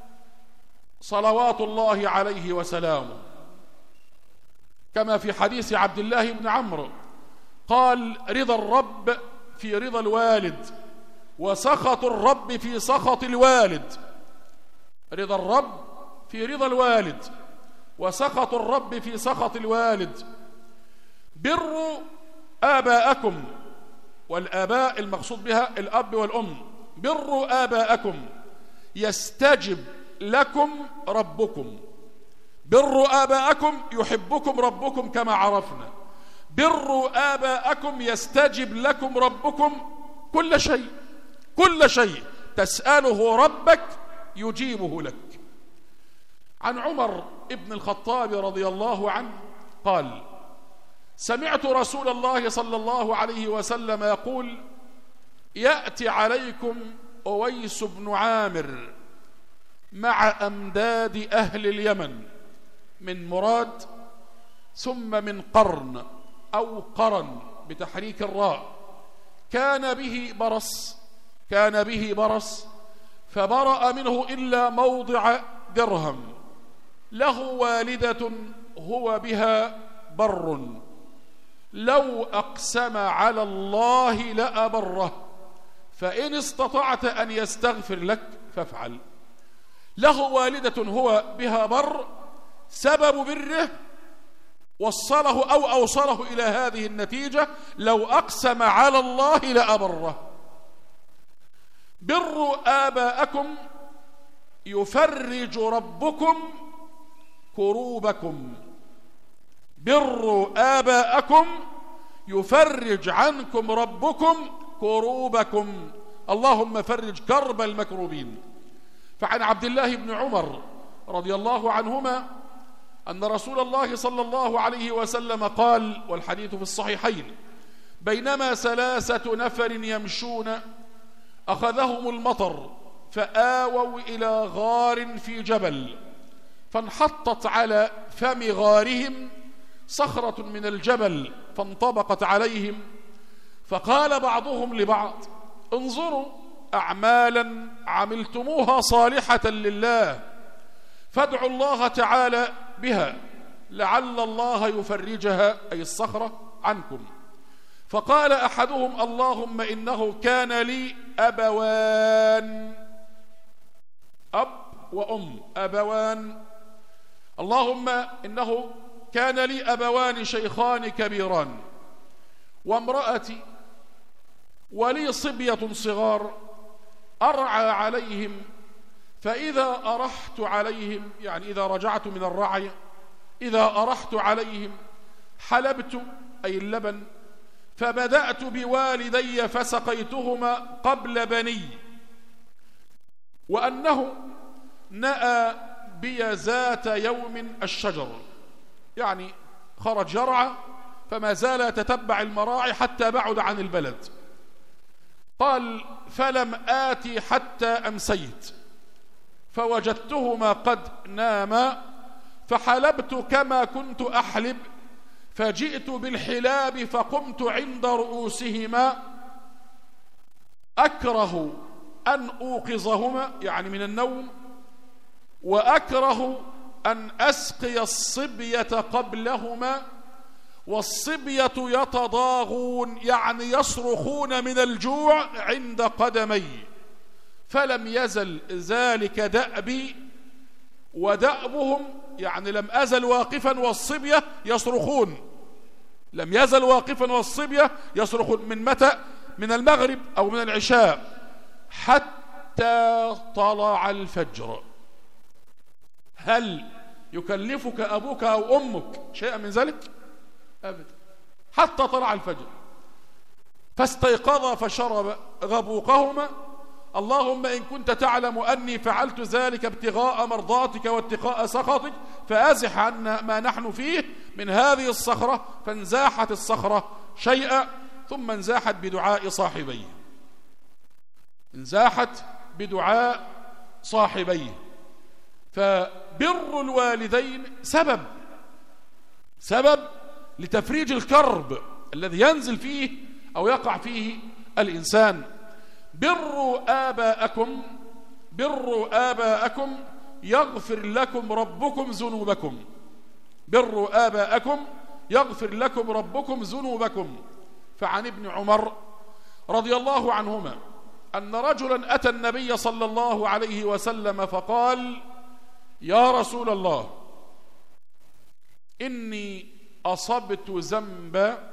S2: صلوات الله عليه وسلامه كما في حديث عبد الله بن عمرو قال: رضا الرب في رضا الوالد وسخط الرب في سخط الوالد. رضا الرب في رضا الوالد وسخط الرب في سخط الوالد. بروا آباءكم، والآباء المقصود بها الأب والأم. بروا آباءكم يستجب لكم ربكم. بروا آباءكم يحبكم ربكم كما عرفنا. بروا آباءكم يستجب لكم ربكم كل شيء، كل شيء تسأله ربك يجيبه لك. عن عمر ابن الخطاب رضي الله عنه قال: سمعت رسول الله صلى الله عليه وسلم يقول: يأتي عليكم أويس بن عامر مع أمداد أهل اليمن من مراد ثم من قرن أو قرن بتحريك الراء، كان به برص كان به برص فبرأ منه إلا موضع درهم، له والدة هو بها بر، لو أقسم على الله لأبره، فإن استطعت أن يستغفر لك فافعل. له والدة هو بها بر، سبب بره وصله أو أوصله إلى هذه النتيجة: لو أقسم على الله لأبره. بروا آباءكم يفرج ربكم كروبكم. بروا آباءكم يفرج عنكم ربكم كروبكم. اللهم فرج كرب المكروبين. فعن عبد الله بن عمر رضي الله عنهما أن رسول الله صلى الله عليه وسلم قال، والحديث في الصحيحين: بينما ثلاثة نفر يمشون أخذهم المطر فآووا إلى غار في جبل، فانحطت على فم غارهم صخرة من الجبل فانطبقت عليهم، فقال بعضهم لبعض: انظروا أعمالا عملتموها صالحة لله، فادعوا الله تعالى بها لعل الله يفرجها، أي الصخرة، عنكم. فقال أحدهم: اللهم إنه كان لي أبوان، أب وأم، أبوان، اللهم إنه كان لي أبوان شيخان كبيران وامرأتي ولي صبية صغار أرعى عليهم، فإذا أرحت عليهم، يعني إذا رجعت من الرعي، إذا أرحت عليهم حلبت، أي اللبن، فبدأت بوالدي فسقيتهما قبل بني، وأنه نأى بي ذات يوم الشجر، يعني خرج يرعى فما زال يتتبع المراعي حتى بعد عن البلد. قال: فلم آتي حتى أمسيت فوجدتهما قد ناما، فحلبت كما كنت أحلب، فجئت بالحلاب فقمت عند رؤوسهما أكره أن أوقظهما، يعني من النوم، وأكره أن أسقي الصبية قبلهما، والصبية يتضاغون، يعني يصرخون من الجوع عند قدمي، فلم يزل ذلك دأبي ودأبهم، يعني لم أزل واقفا والصبية يصرخون، لم يزل واقفا والصبية يصرخون. من متى؟ من المغرب أو من العشاء حتى طلع الفجر. هل يكلفك أبوك أو أمك شيئا من ذلك؟ أبدا. حتى طلع الفجر، فاستيقظ فشرب غبوقهما: اللهم إن كنت تعلم أني فعلت ذلك ابتغاء مرضاتك واتقاء سخطك فأزح عنا ما نحن فيه من هذه الصخرة. فانزاحت الصخرة شيئا ثم انزاحت بدعاء صاحبيه، انزاحت بدعاء صاحبيه. فبر الوالدين سبب سبب لتفريج الكرب الذي ينزل فيه أو يقع فيه الإنسان. بروا آباءكم بروا آباءكم يغفر لكم ربكم ذنوبكم. بروا آباءكم يغفر لكم ربكم ذنوبكم. فعن ابن عمر رضي الله عنهما أن رجلا أتى النبي صلى الله عليه وسلم فقال: يا رسول الله، إني أصبت ذنبا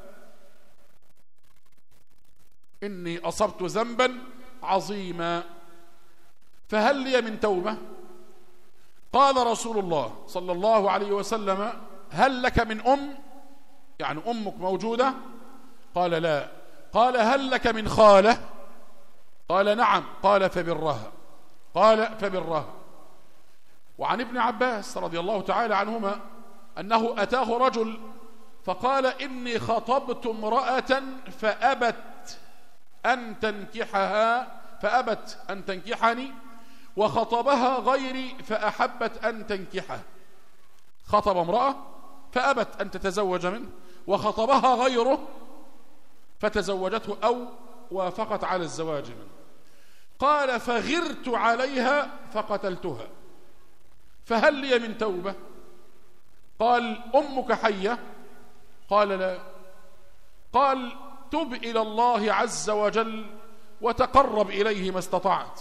S2: إني أصبت ذنبا عظيما، فهل لي من توبة؟ قال رسول الله صلى الله عليه وسلم: هل لك من أم؟ يعني أمك موجودة؟ قال لا. قال: هل لك من خالة؟ قال نعم. قال: فبرها. قال: فبرها. وعن ابن عباس رضي الله تعالى عنهما أنه أتاه رجل فقال: إني خطبت امرأة فأبت أن تنكحها فأبت أن تنكحني، وخطبها غيري فأحبت أن تنكحه. خطب امرأة فأبت أن تتزوج منه، وخطبها غيره فتزوجته أو وافقت على الزواج منه. قال فغرت عليها فقتلتها، فهل لي من توبة؟ قال أمك حية؟ قال لا. قال تب إلى الله عز وجل وتقرب إليه ما استطعت.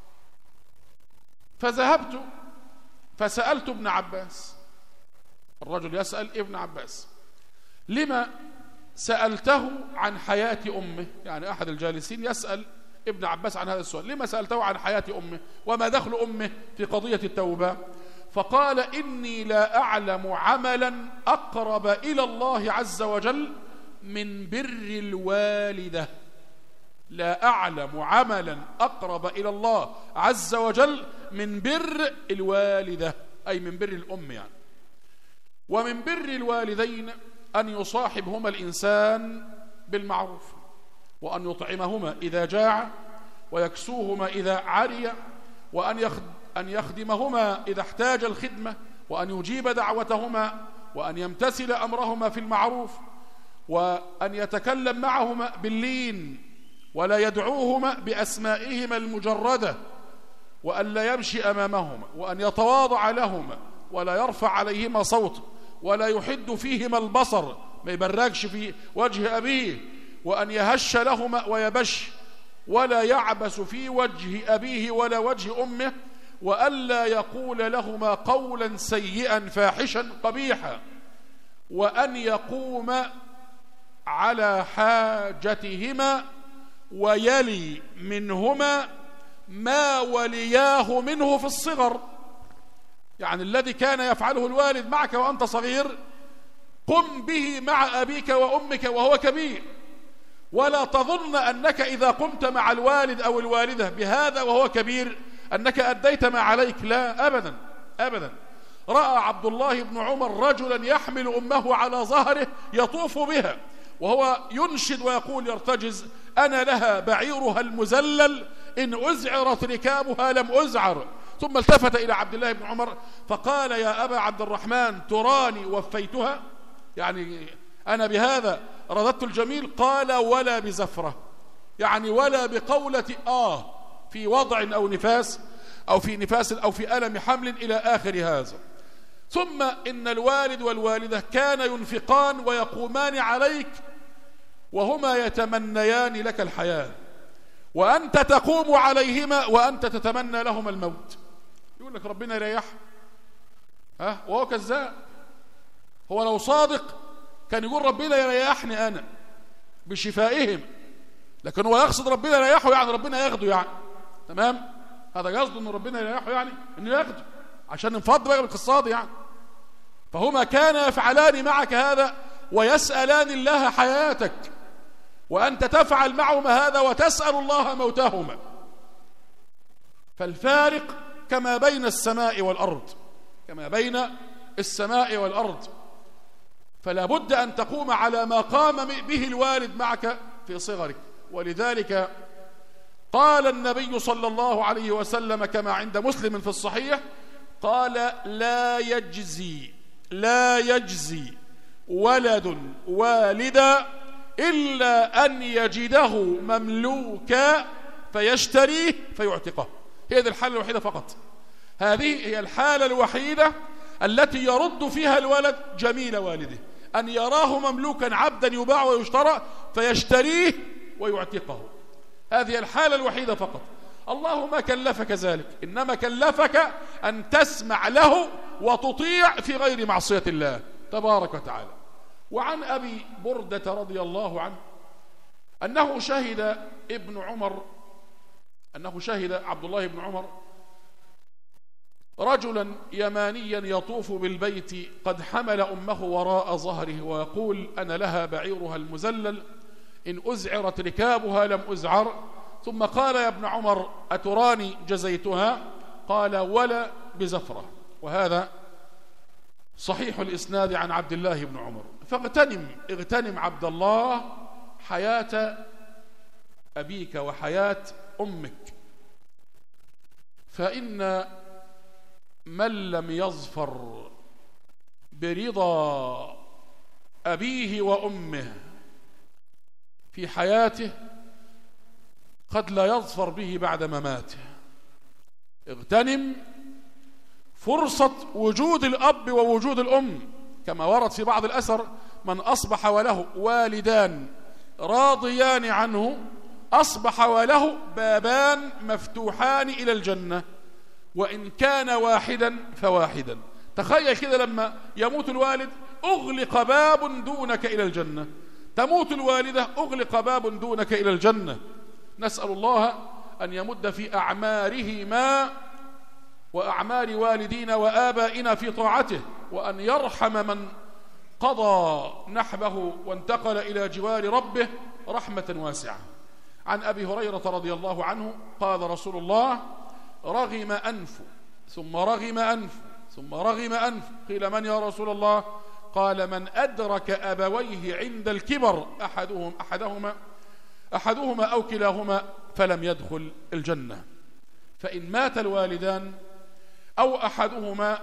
S2: فذهبت فسألت ابن عباس، الرجل يسأل ابن عباس لما سألته عن حياة أمه، يعني أحد الجالسين يسأل ابن عباس عن هذا السؤال، لما سألته عن حياة أمه وما دخل أمه في قضية التوبة؟ فقال إني لا أعلم عملا أقرب إلى الله عز وجل من بر الوالدة. لا أعلم عملا أقرب إلى الله عز وجل من بر الوالدة، أي من بر الأم يعني. ومن بر الوالدين أن يصاحبهما الإنسان بالمعروف، وأن يطعمهما إذا جاع، ويكسوهما إذا عري، وأن أن يخدمهما إذا احتاج الخدمة، وأن يجيب دعوتهما، وأن يمتثل أمرهما في المعروف، وأن يتكلم معهما باللين، ولا يدعوهما بأسمائهما المجردة، وأن لا يمشي أمامهما، وأن يتواضع لهما ولا يرفع عليهما صوته، ولا يحد فيهما البصر، ما يبرقش في وجه أبيه، وأن يهش لهما ويبش، ولا يعبس في وجه أبيه ولا وجه أمه، وألا يقول لهما قولا سيئا فاحشا قبيحا، وأن يقوم على حاجتهما ويلي منهما ما ولياه منه في الصغر. يعني الذي كان يفعله الوالد معك وأنت صغير قم به مع أبيك وأمك وهو كبير، ولا تظن أنك إذا قمت مع الوالد أو الوالدة بهذا وهو كبير أنك أديت ما عليك، لا أبدا أبدا. رأى عبد الله بن عمر رجلا يحمل أمه على ظهره يطوف بها وهو ينشد ويقول يرتجز أنا لها بعيرها المزلل إن أزعرت ركابها لم أزعر. ثم التفت إلى عبد الله بن عمر فقال يا أبا عبد الرحمن تراني وفيتها، يعني أنا بهذا رددت الجميل؟ قال ولا بزفرة، يعني ولا بقولة آه في وضع أو نفاس أو في نفاس أو في ألم حمل إلى آخر هذا. ثم إن الوالد والوالدة كان ينفقان ويقومان عليك وهما يتمنيان لك الحياة، وأنت تقوم عليهما وأنت تتمنى لهما الموت. يقول لك ربنا يريح، ها وهو كذاب. هو لو صادق كان يقول ربنا يريحني أنا بشفائهم، لكن هو يقصد ربنا يريحه يعني ربنا ياخده، يعني تمام، هذا قصده أن ربنا يريحه يعني أنه ياخده عشان نفض بقى بالقصة دي يعني. فهما كان يفعلان معك هذا ويسألان الله حياتك، وأنت تفعل معهما هذا وتسأل الله موتهما. فالفارق كما بين السماء والأرض، كما بين السماء والأرض. فلا بد أن تقوم على ما قام به الوالد معك في صغرك. ولذلك قال النبي صلى الله عليه وسلم كما عند مسلم في الصحيح قال لا يجزي لا يجزي ولد والدا إلا أن يجده مملوكا فيشتريه فيعتقه. هي هذه الحالة الوحيدة فقط، هذه هي الحالة الوحيدة التي يرد فيها الولد جميل والده، أن يراه مملوكا عبدا يباع ويشترى فيشتريه ويعتقه. هذه الحالة الوحيدة فقط. الله ما كلفك ذلك، إنما كلفك أن تسمع له وتطيع في غير معصية الله تبارك وتعالى. وعن أبي بردة رضي الله عنه أنه شهد ابن عمر أنه شهد عبد الله بن عمر رجلا يمانيا يطوف بالبيت قد حمل أمه وراء ظهره ويقول أنا لها بعيرها المزلل إن أزعرت ركابها لم أزعر. ثم قال يا ابن عمر أتراني جزيتها؟ قال ولا بزفرة. وهذا صحيح الإسناد عن عبد الله بن عمر. فاغتنم اغتنم عبد الله حياة أبيك وحياة أمك. فإن من لم يظفر برضا أبيه وأمه في حياته قد لا يظفر به بعد مماته. اغتنم فرصة وجود الأب ووجود الأم، كما ورد في بعض الأثر: من أصبح وله والدان راضيان عنه أصبح وله بابان مفتوحان إلى الجنة، وإن كان واحدا فواحدا. تخيل كده لما يموت الوالد أغلق باب دونك إلى الجنة، تموت الوالدة أغلق باب دونك إلى الجنة. نسأل الله أن يمد في أعمارهما وأعمار والدينا وآبائنا في طاعته، وأن يرحم من قضى نحبه وانتقل إلى جوار ربه رحمة واسعة. عن أبي هريرة رضي الله عنه قال رسول الله: رغم أنف ثم رغم أنف ثم رغم أنف. قيل: من يا رسول الله؟ قال: من أدرك أبويه عند الكبر أحدهم أحدهما أحدهما أو كلاهما فلم يدخل الجنة. فإن مات الوالدان أو أحدهما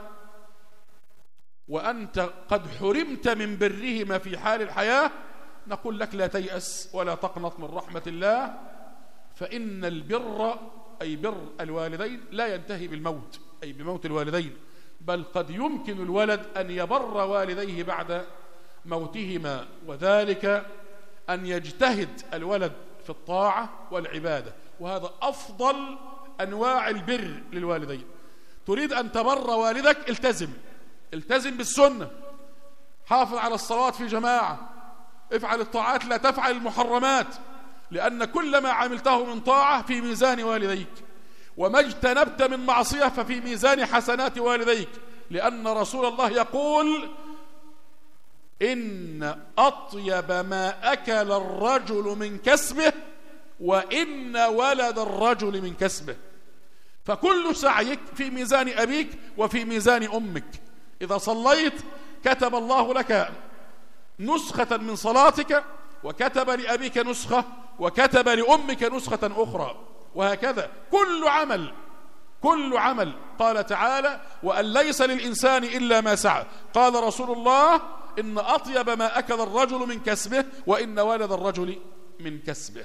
S2: وأنت قد حرمت من برهما في حال الحياة، نقول لك: لا تيأس ولا تقنط من رحمة الله، فإن البر أي بر الوالدين لا ينتهي بالموت أي بموت الوالدين، بل قد يمكن الولد أن يبر والديه بعد موتهما، وذلك أن يجتهد الولد في الطاعة والعبادة، وهذا أفضل أنواع البر للوالدين. تريد أن تبر والدك، التزم التزم بالسنة، حافظ على الصلاة في جماعة، افعل الطاعات لا تفعل المحرمات، لأن كل ما عملته من طاعة في ميزان والديك، وما اجتنبت من معصية ففي ميزان حسنات والديك، لأن رسول الله يقول: إن أطيب ما أكل الرجل من كسبه وإن ولد الرجل من كسبه. فكل سعيك في ميزان أبيك وفي ميزان أمك. إذا صليت كتب الله لك نسخة من صلاتك، وكتب لأبيك نسخة، وكتب لأمك نسخة أخرى، وهكذا كل عمل كل عمل. قال تعالى: وأن ليس للإنسان إلا ما سعى. قال رسول الله: إن أطيب ما أكل الرجل من كسبه وإن ولد الرجل من كسبه.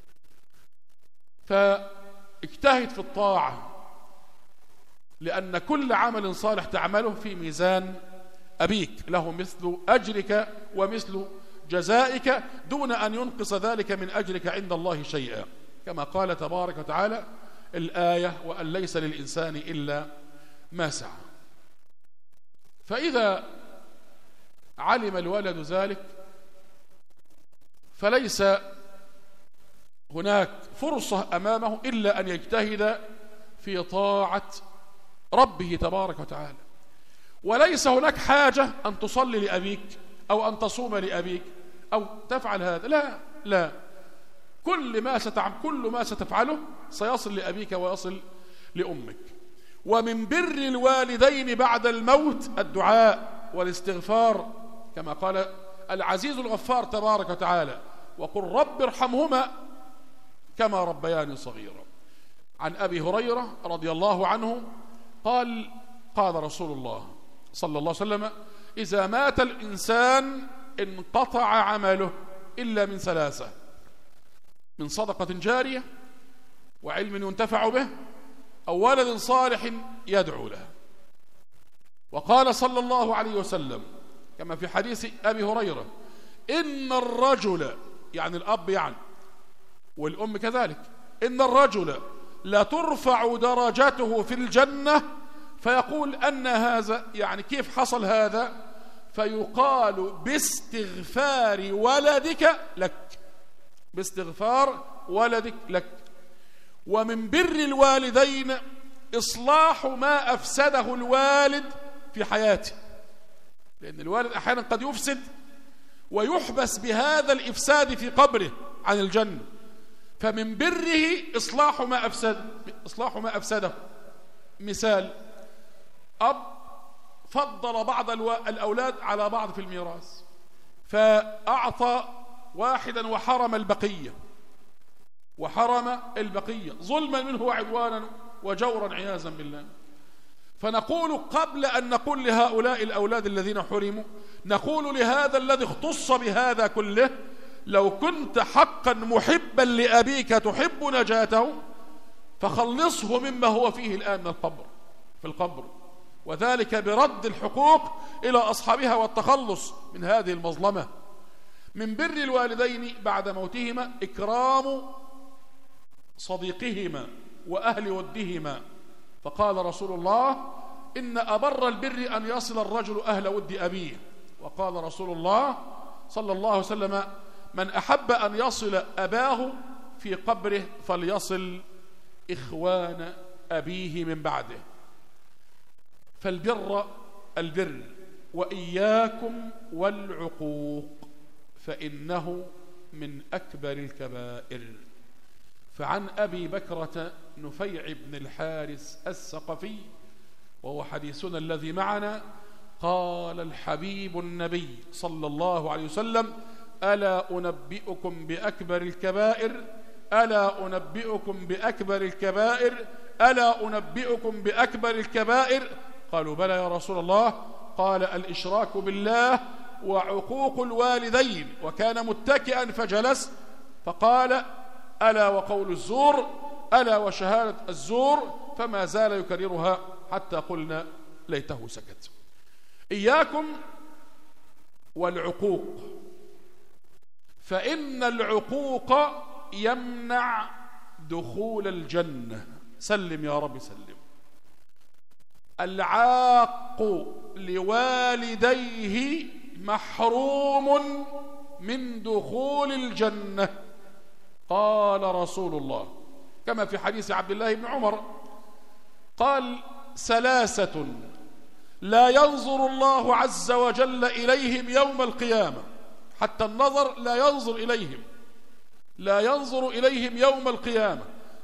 S2: فاجتهد في الطاعة، لأن كل عمل صالح تعمله في ميزان أبيك له مثل أجرك ومثل جزائك، دون أن ينقص ذلك من أجرك عند الله شيئا، كما قال تبارك وتعالى الآية: وأن ليس للإنسان إلا ما سعى. فإذا علم الولد ذلك فليس هناك فرصة أمامه إلا أن يجتهد في طاعة ربه تبارك وتعالى. وليس هناك حاجة أن تصلي لأبيك أو أن تصوم لأبيك أو تفعل هذا، لا لا كل ما ستعمل كل ما ستفعله سيصل لأبيك ويصل لأمك. ومن بر الوالدين بعد الموت الدعاء والاستغفار، كما قال العزيز الغفار تبارك وتعالى: وقل رب ارحمهما كما ربياني صغيرا. عن أبي هريرة رضي الله عنه قال: قال رسول الله صلى الله عليه وسلم: إذا مات الإنسان انقطع عمله إلا من ثلاثة: من صدقة جارية، وعلم ينتفع به، أو ولد صالح يدعو له. وقال صلى الله عليه وسلم كما في حديث أبي هريرة: إن الرجل، يعني الأب يعني والأم كذلك، إن الرجل لا ترفع درجته في الجنة فيقول أن هذا، يعني كيف حصل هذا؟ فيقال: باستغفار ولدك لك، باستغفار ولدك لك. ومن بر الوالدين إصلاح ما أفسده الوالد في حياته، لأن الوالد أحيانا قد يفسد ويحبس بهذا الإفساد في قبره عن الجنة، فمن بره إصلاح ما أفسد إصلاح ما أفسده. مثال: أب فضل بعض الأولاد على بعض في الميراث، فأعطى واحدا وحرم البقية، وحرم البقية ظلما منه وعدوانا وجورا عياذا بالله. فنقول قبل أن نقول لهؤلاء الأولاد الذين حرموا، نقول لهذا الذي اختص بهذا كله: لو كنت حقا محبا لأبيك تحب نجاته فخلصه مما هو فيه الآن من القبر في القبر، وذلك برد الحقوق إلى أصحابها والتخلص من هذه المظلمة. من بر الوالدين بعد موتهما إكرام صديقهما وأهل ودهما، فقال رسول الله: إن أبر البر أن يصل الرجل أهل ود أبيه. وقال رسول الله صلى الله عليه وسلم: من أحب أن يصل أباه في قبره فليصل إخوان أبيه من بعده. فالبر البر، وإياكم والعقوق فإنه من أكبر الكبائر. فعن أبي بكرة نفيع بن الحارث الثقفي، وهو حديثنا الذي معنا، قال الحبيب النبي صلى الله عليه وسلم: ألا أنبئكم بأكبر الكبائر ألا أنبئكم بأكبر الكبائر ألا أنبئكم بأكبر الكبائر؟ قالوا: بلى يا رسول الله. قال: الإشراك بالله وعقوق الوالدين. وكان متكئا فجلس فقال: ألا وقول الزور ألا وشهادة الزور، فما زال يكررها حتى قلنا ليته سكت. إياكم والعقوق، فإن العقوق يمنع دخول الجنة. سلم يا رب سلم. العاق لوالديه محروم من دخول الجنة، قال رسول الله، كما في حديث عبد الله بن عمر قال: ثلاثة لا ينظر الله عز وجل إليهم يوم القيامة، حتى النظر لا ينظر إليهم لا ينظر إليهم يوم القيامة: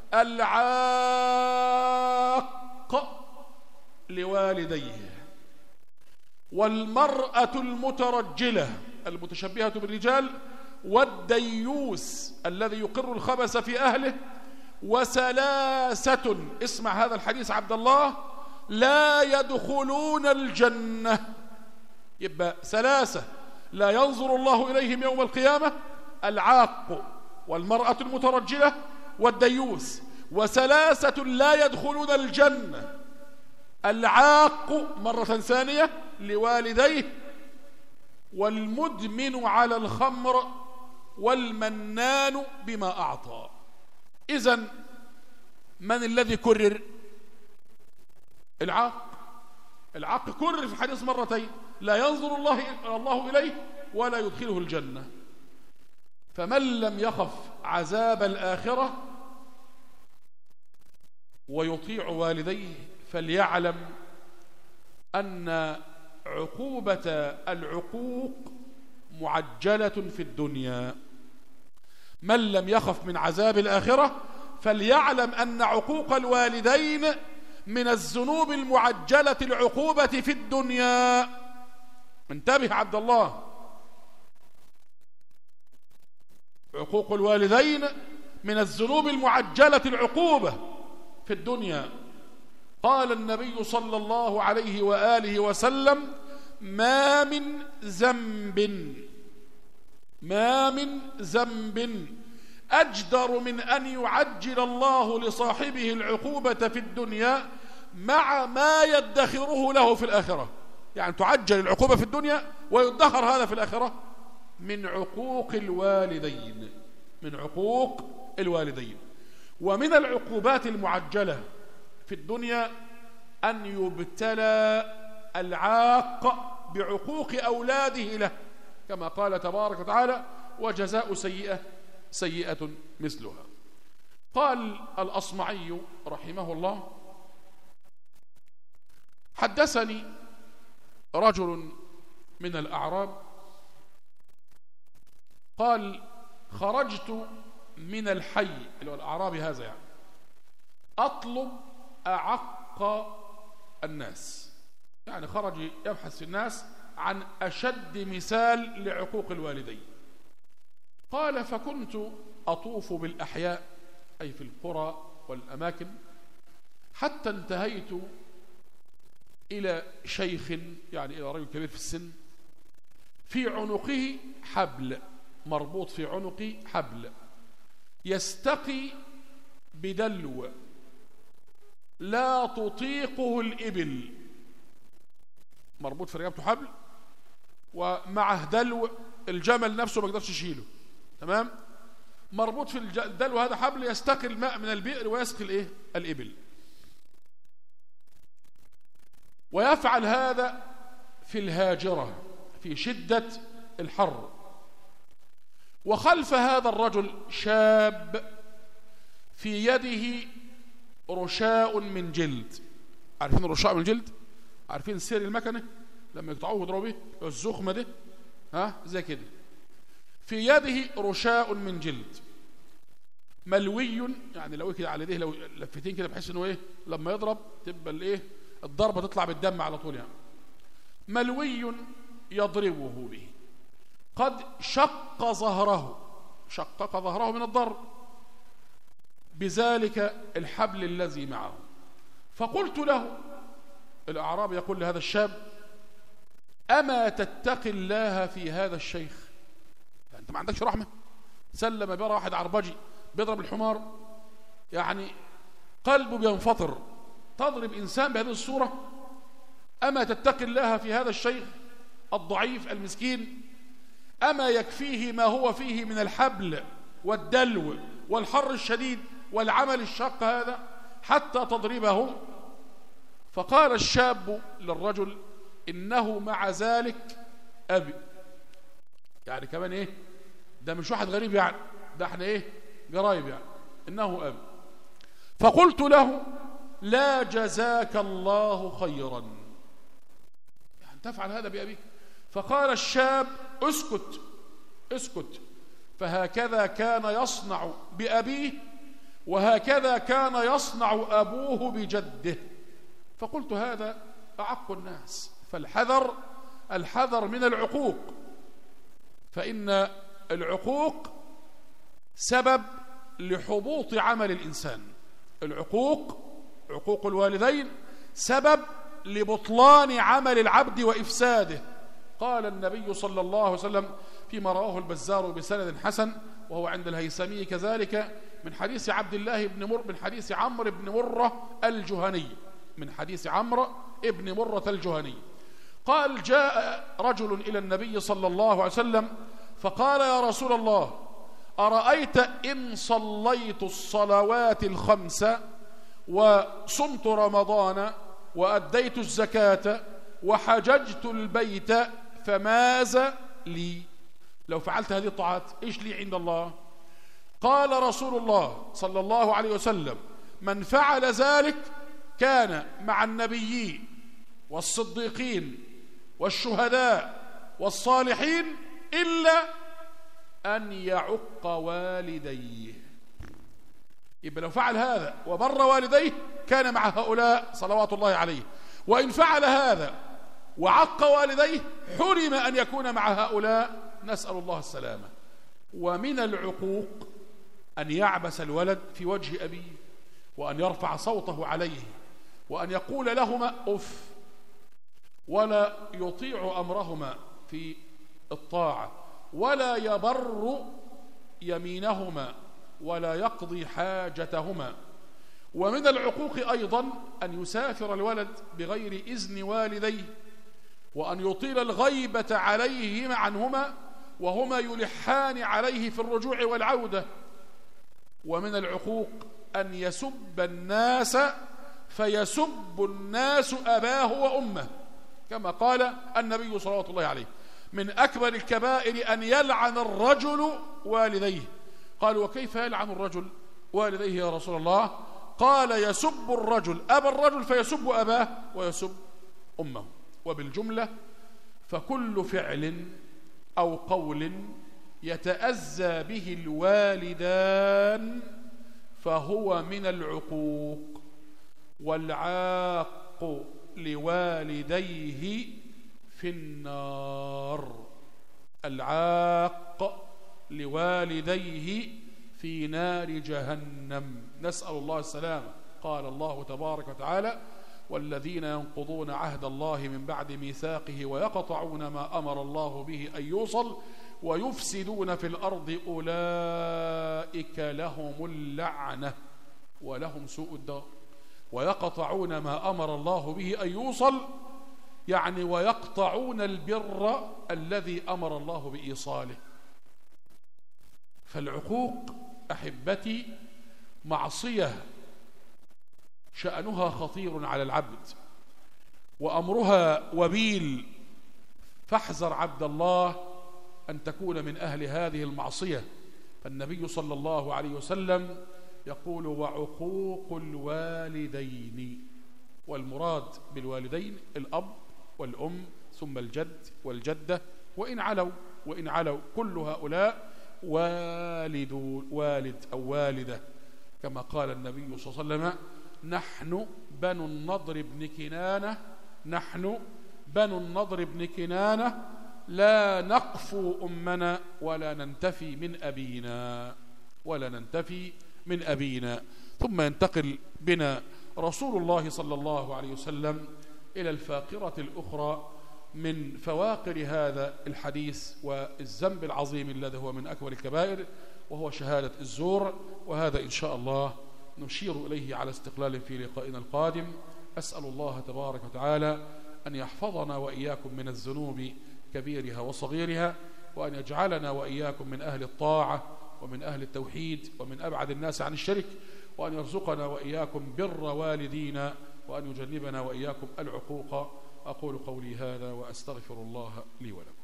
S2: العاق لوالديه، والمرأة المترجلة المتشبهة بالرجال، والديوس الذي يقر الخبث في أهله، وثلاثة، اسمع هذا الحديث عبد الله، لا يدخلون الجنة. يبقى ثلاثة لا ينظر الله إليهم يوم القيامة: العاق، والمرأة المترجلة، والديوس. وثلاثة لا يدخلون الجنة: العاق مرة ثانية لوالديه، والمدمن على الخمر، والمنان بما أعطى. إذن من الذي كرر؟ العاق. العاق كرر في الحديث مرتين: لا ينظر الله, الله إليه ولا يدخله الجنة. فمن لم يخف عذاب الآخرة ويطيع والديه فليعلم أن عقوبة العقوق معجلة في الدنيا. من لم يخف من عذاب الآخرة فليعلم أن عقوق الوالدين من الذنوب المعجلة العقوبة في الدنيا. انتبه عبد الله، عقوق الوالدين من الذنوب المعجلة العقوبة في الدنيا. قال النبي صلى الله عليه وآله وسلم: ما من ذنب ما من ذنب أجدر من أن يعجل الله لصاحبه العقوبة في الدنيا مع ما يدخره له في الآخرة. يعني تعجل العقوبة في الدنيا ويدخر هذا في الآخرة من عقوق الوالدين من عقوق الوالدين. ومن العقوبات المعجلة في الدنيا أن يبتلى العاق بعقوق أولاده له، كما قال تبارك وتعالى: وجزاء سيئة سيئة مثلها. قال الأصمعي رحمه الله: حدثني رجل من الأعراب قال: خرجت من الحي، اللي هو الأعرابي هذا، يعني أطلب أعق الناس، يعني خرج يبحث في الناس عن أشد مثال لعقوق الوالدين. قال: فكنت أطوف بالأحياء أي في القرى والأماكن، حتى انتهيت إلى شيخ، يعني إلى رجل كبير في السن، في عنقه حبل، مربوط في عنقه حبل، يستقي بدلو لا تطيقه الإبل، مربوط في رقبته حبل ومعه دلو الجمل نفسه ما يقدرش يشيله، تمام؟ مربوط في الدلو هذا حبل يستقي الماء من البئر ويسقي الايه؟ الإبل. ويفعل هذا في الهاجرة في شدة الحر. وخلف هذا الرجل شاب في يده رشاء من جلد. عارفين الرشاء من الجلد؟ عارفين سير المكنة لما يقطعوه يضربوا به الزخمة ده، ها زي كده. في يده رشاء من جلد ملوي، يعني لو كده على يديه لو لفتين كده بحيث انه ايه لما يضرب تبقى الايه الضربة تطلع بالدم على طول، يعني ملوي يضربه به، قد شق ظهره، شقق ظهره من الضرب بذلك الحبل الذي معه. فقلت له، الأعرابي يقول لهذا الشاب: أما تتقي الله في هذا الشيخ؟ يعني أنت ما عندكش رحمة؟ سلم بيرى واحد عربجي بيضرب الحمار، يعني قلبه بينفطر، تضرب إنسان بهذه الصورة؟ أما تتقي الله في هذا الشيخ الضعيف المسكين؟ أما يكفيه ما هو فيه من الحبل والدلو والحر الشديد والعمل الشاق هذا حتى تضربه؟ فقال الشاب للرجل: إنه مع ذلك أبي. يعني كمان إيه؟ ده مش واحد غريب، يعني ده احنا إيه؟ قرايب، يعني إنه أبي. فقلت له: لا جزاك الله خيرا، يعني تفعل هذا بأبيك؟ فقال الشاب: اسكت اسكت، فهكذا كان يصنع بأبيه وهكذا كان يصنع أبوه بجده. فقلت: هذا أعق الناس، فالحذر الحذر من العقوق، فإن العقوق سبب لحبوط عمل الإنسان. العقوق، عقوق الوالدين، سبب لبطلان عمل العبد وإفساده. قال النبي صلى الله عليه وسلم فيما رواه البزار بسند حسن وهو عند الهيثمي كذلك من حديث عبد الله بن مر من حديث عمرو بن مرة الجهني من حديث عمرو بن مرة الجهني قال: جاء رجل إلى النبي صلى الله عليه وسلم فقال: يا رسول الله، أرأيت إن صليت الصلوات الخمس وصمت رمضان وأديت الزكاة وحججت البيت فماذا لي؟ لو فعلت هذه الطاعات إيش لي عند الله؟ قال رسول الله صلى الله عليه وسلم: من فعل ذلك كان مع النبيين والصديقين والشهداء والصالحين إلا أن يعق والديه. يبقى لو فعل هذا وبر والديه كان مع هؤلاء صلوات الله عليه، وإن فعل هذا وعق والديه حرم أن يكون مع هؤلاء، نسأل الله السلامة. ومن العقوق أن يعبس الولد في وجه أبيه وأن يرفع صوته عليه وأن يقول لهما أف، ولا يطيع أمرهما في الطاعة ولا يبر يمينهما ولا يقضي حاجتهما. ومن العقوق أيضا أن يسافر الولد بغير إذن والديه وأن يطيل الغيبة عليهما عنهما وهما يلحان عليه في الرجوع والعودة. ومن العقوق أن يسب الناس فيسب الناس أباه وأمه، كما قال النبي صلى الله عليه: من أكبر الكبائر أن يلعن الرجل والديه. قالوا: وكيف يلعن الرجل والديه يا رسول الله؟ قال: يسب الرجل أبا الرجل فيسب أباه ويسب أمه. وبالجملة فكل فعل أو قول يتأذى به الوالدان فهو من العقوق، والعاق لوالديه في النار. العاق لوالديه في في نار جهنم، نسأل الله السلامة. قال الله تبارك وتعالى: والذين ينقضون عهد الله من بعد ميثاقه ويقطعون ما أمر الله به أن يوصل ويفسدون في الأرض أولئك لهم اللعنة ولهم سوء الدار. ويقطعون ما أمر الله به أن يوصل يعني ويقطعون البر الذي أمر الله بإيصاله. فالعقوق أحبتي معصية شأنها خطير على العبد وأمرها وبيل، فاحذر عبد الله أن تكون من أهل هذه المعصية. فالنبي صلى الله عليه وسلم يقول: وعقوق الوالدين، والمراد بالوالدين الأب والأم ثم الجد والجدة وإن علوا وإن علوا كل هؤلاء والد والد أو والدة، كما قال النبي صلى الله عليه وسلم: نحن بنو النضر بن كنانة نحن بنو النضر بن كنانة لا نقفو أمنا ولا ننتفي من أبينا ولا ننتفي من أبينا. ثم ينتقل بنا رسول الله صلى الله عليه وسلم إلى الفاقرة الأخرى من فواقر هذا الحديث والذنب العظيم الذي هو من أكبر الكبائر، وهو شهادة الزور. وهذا إن شاء الله نشير إليه على استقلال في لقائنا القادم. أسأل الله تبارك وتعالى أن يحفظنا وإياكم من الذنوب كبيرها وصغيرها، وأن يجعلنا وإياكم من أهل الطاعة ومن أهل التوحيد ومن أبعد الناس عن الشرك، وأن يرزقنا وإياكم بر والدينا، وأن يجنبنا وإياكم العقوق. أقول قولي هذا وأستغفر الله لي ولكم.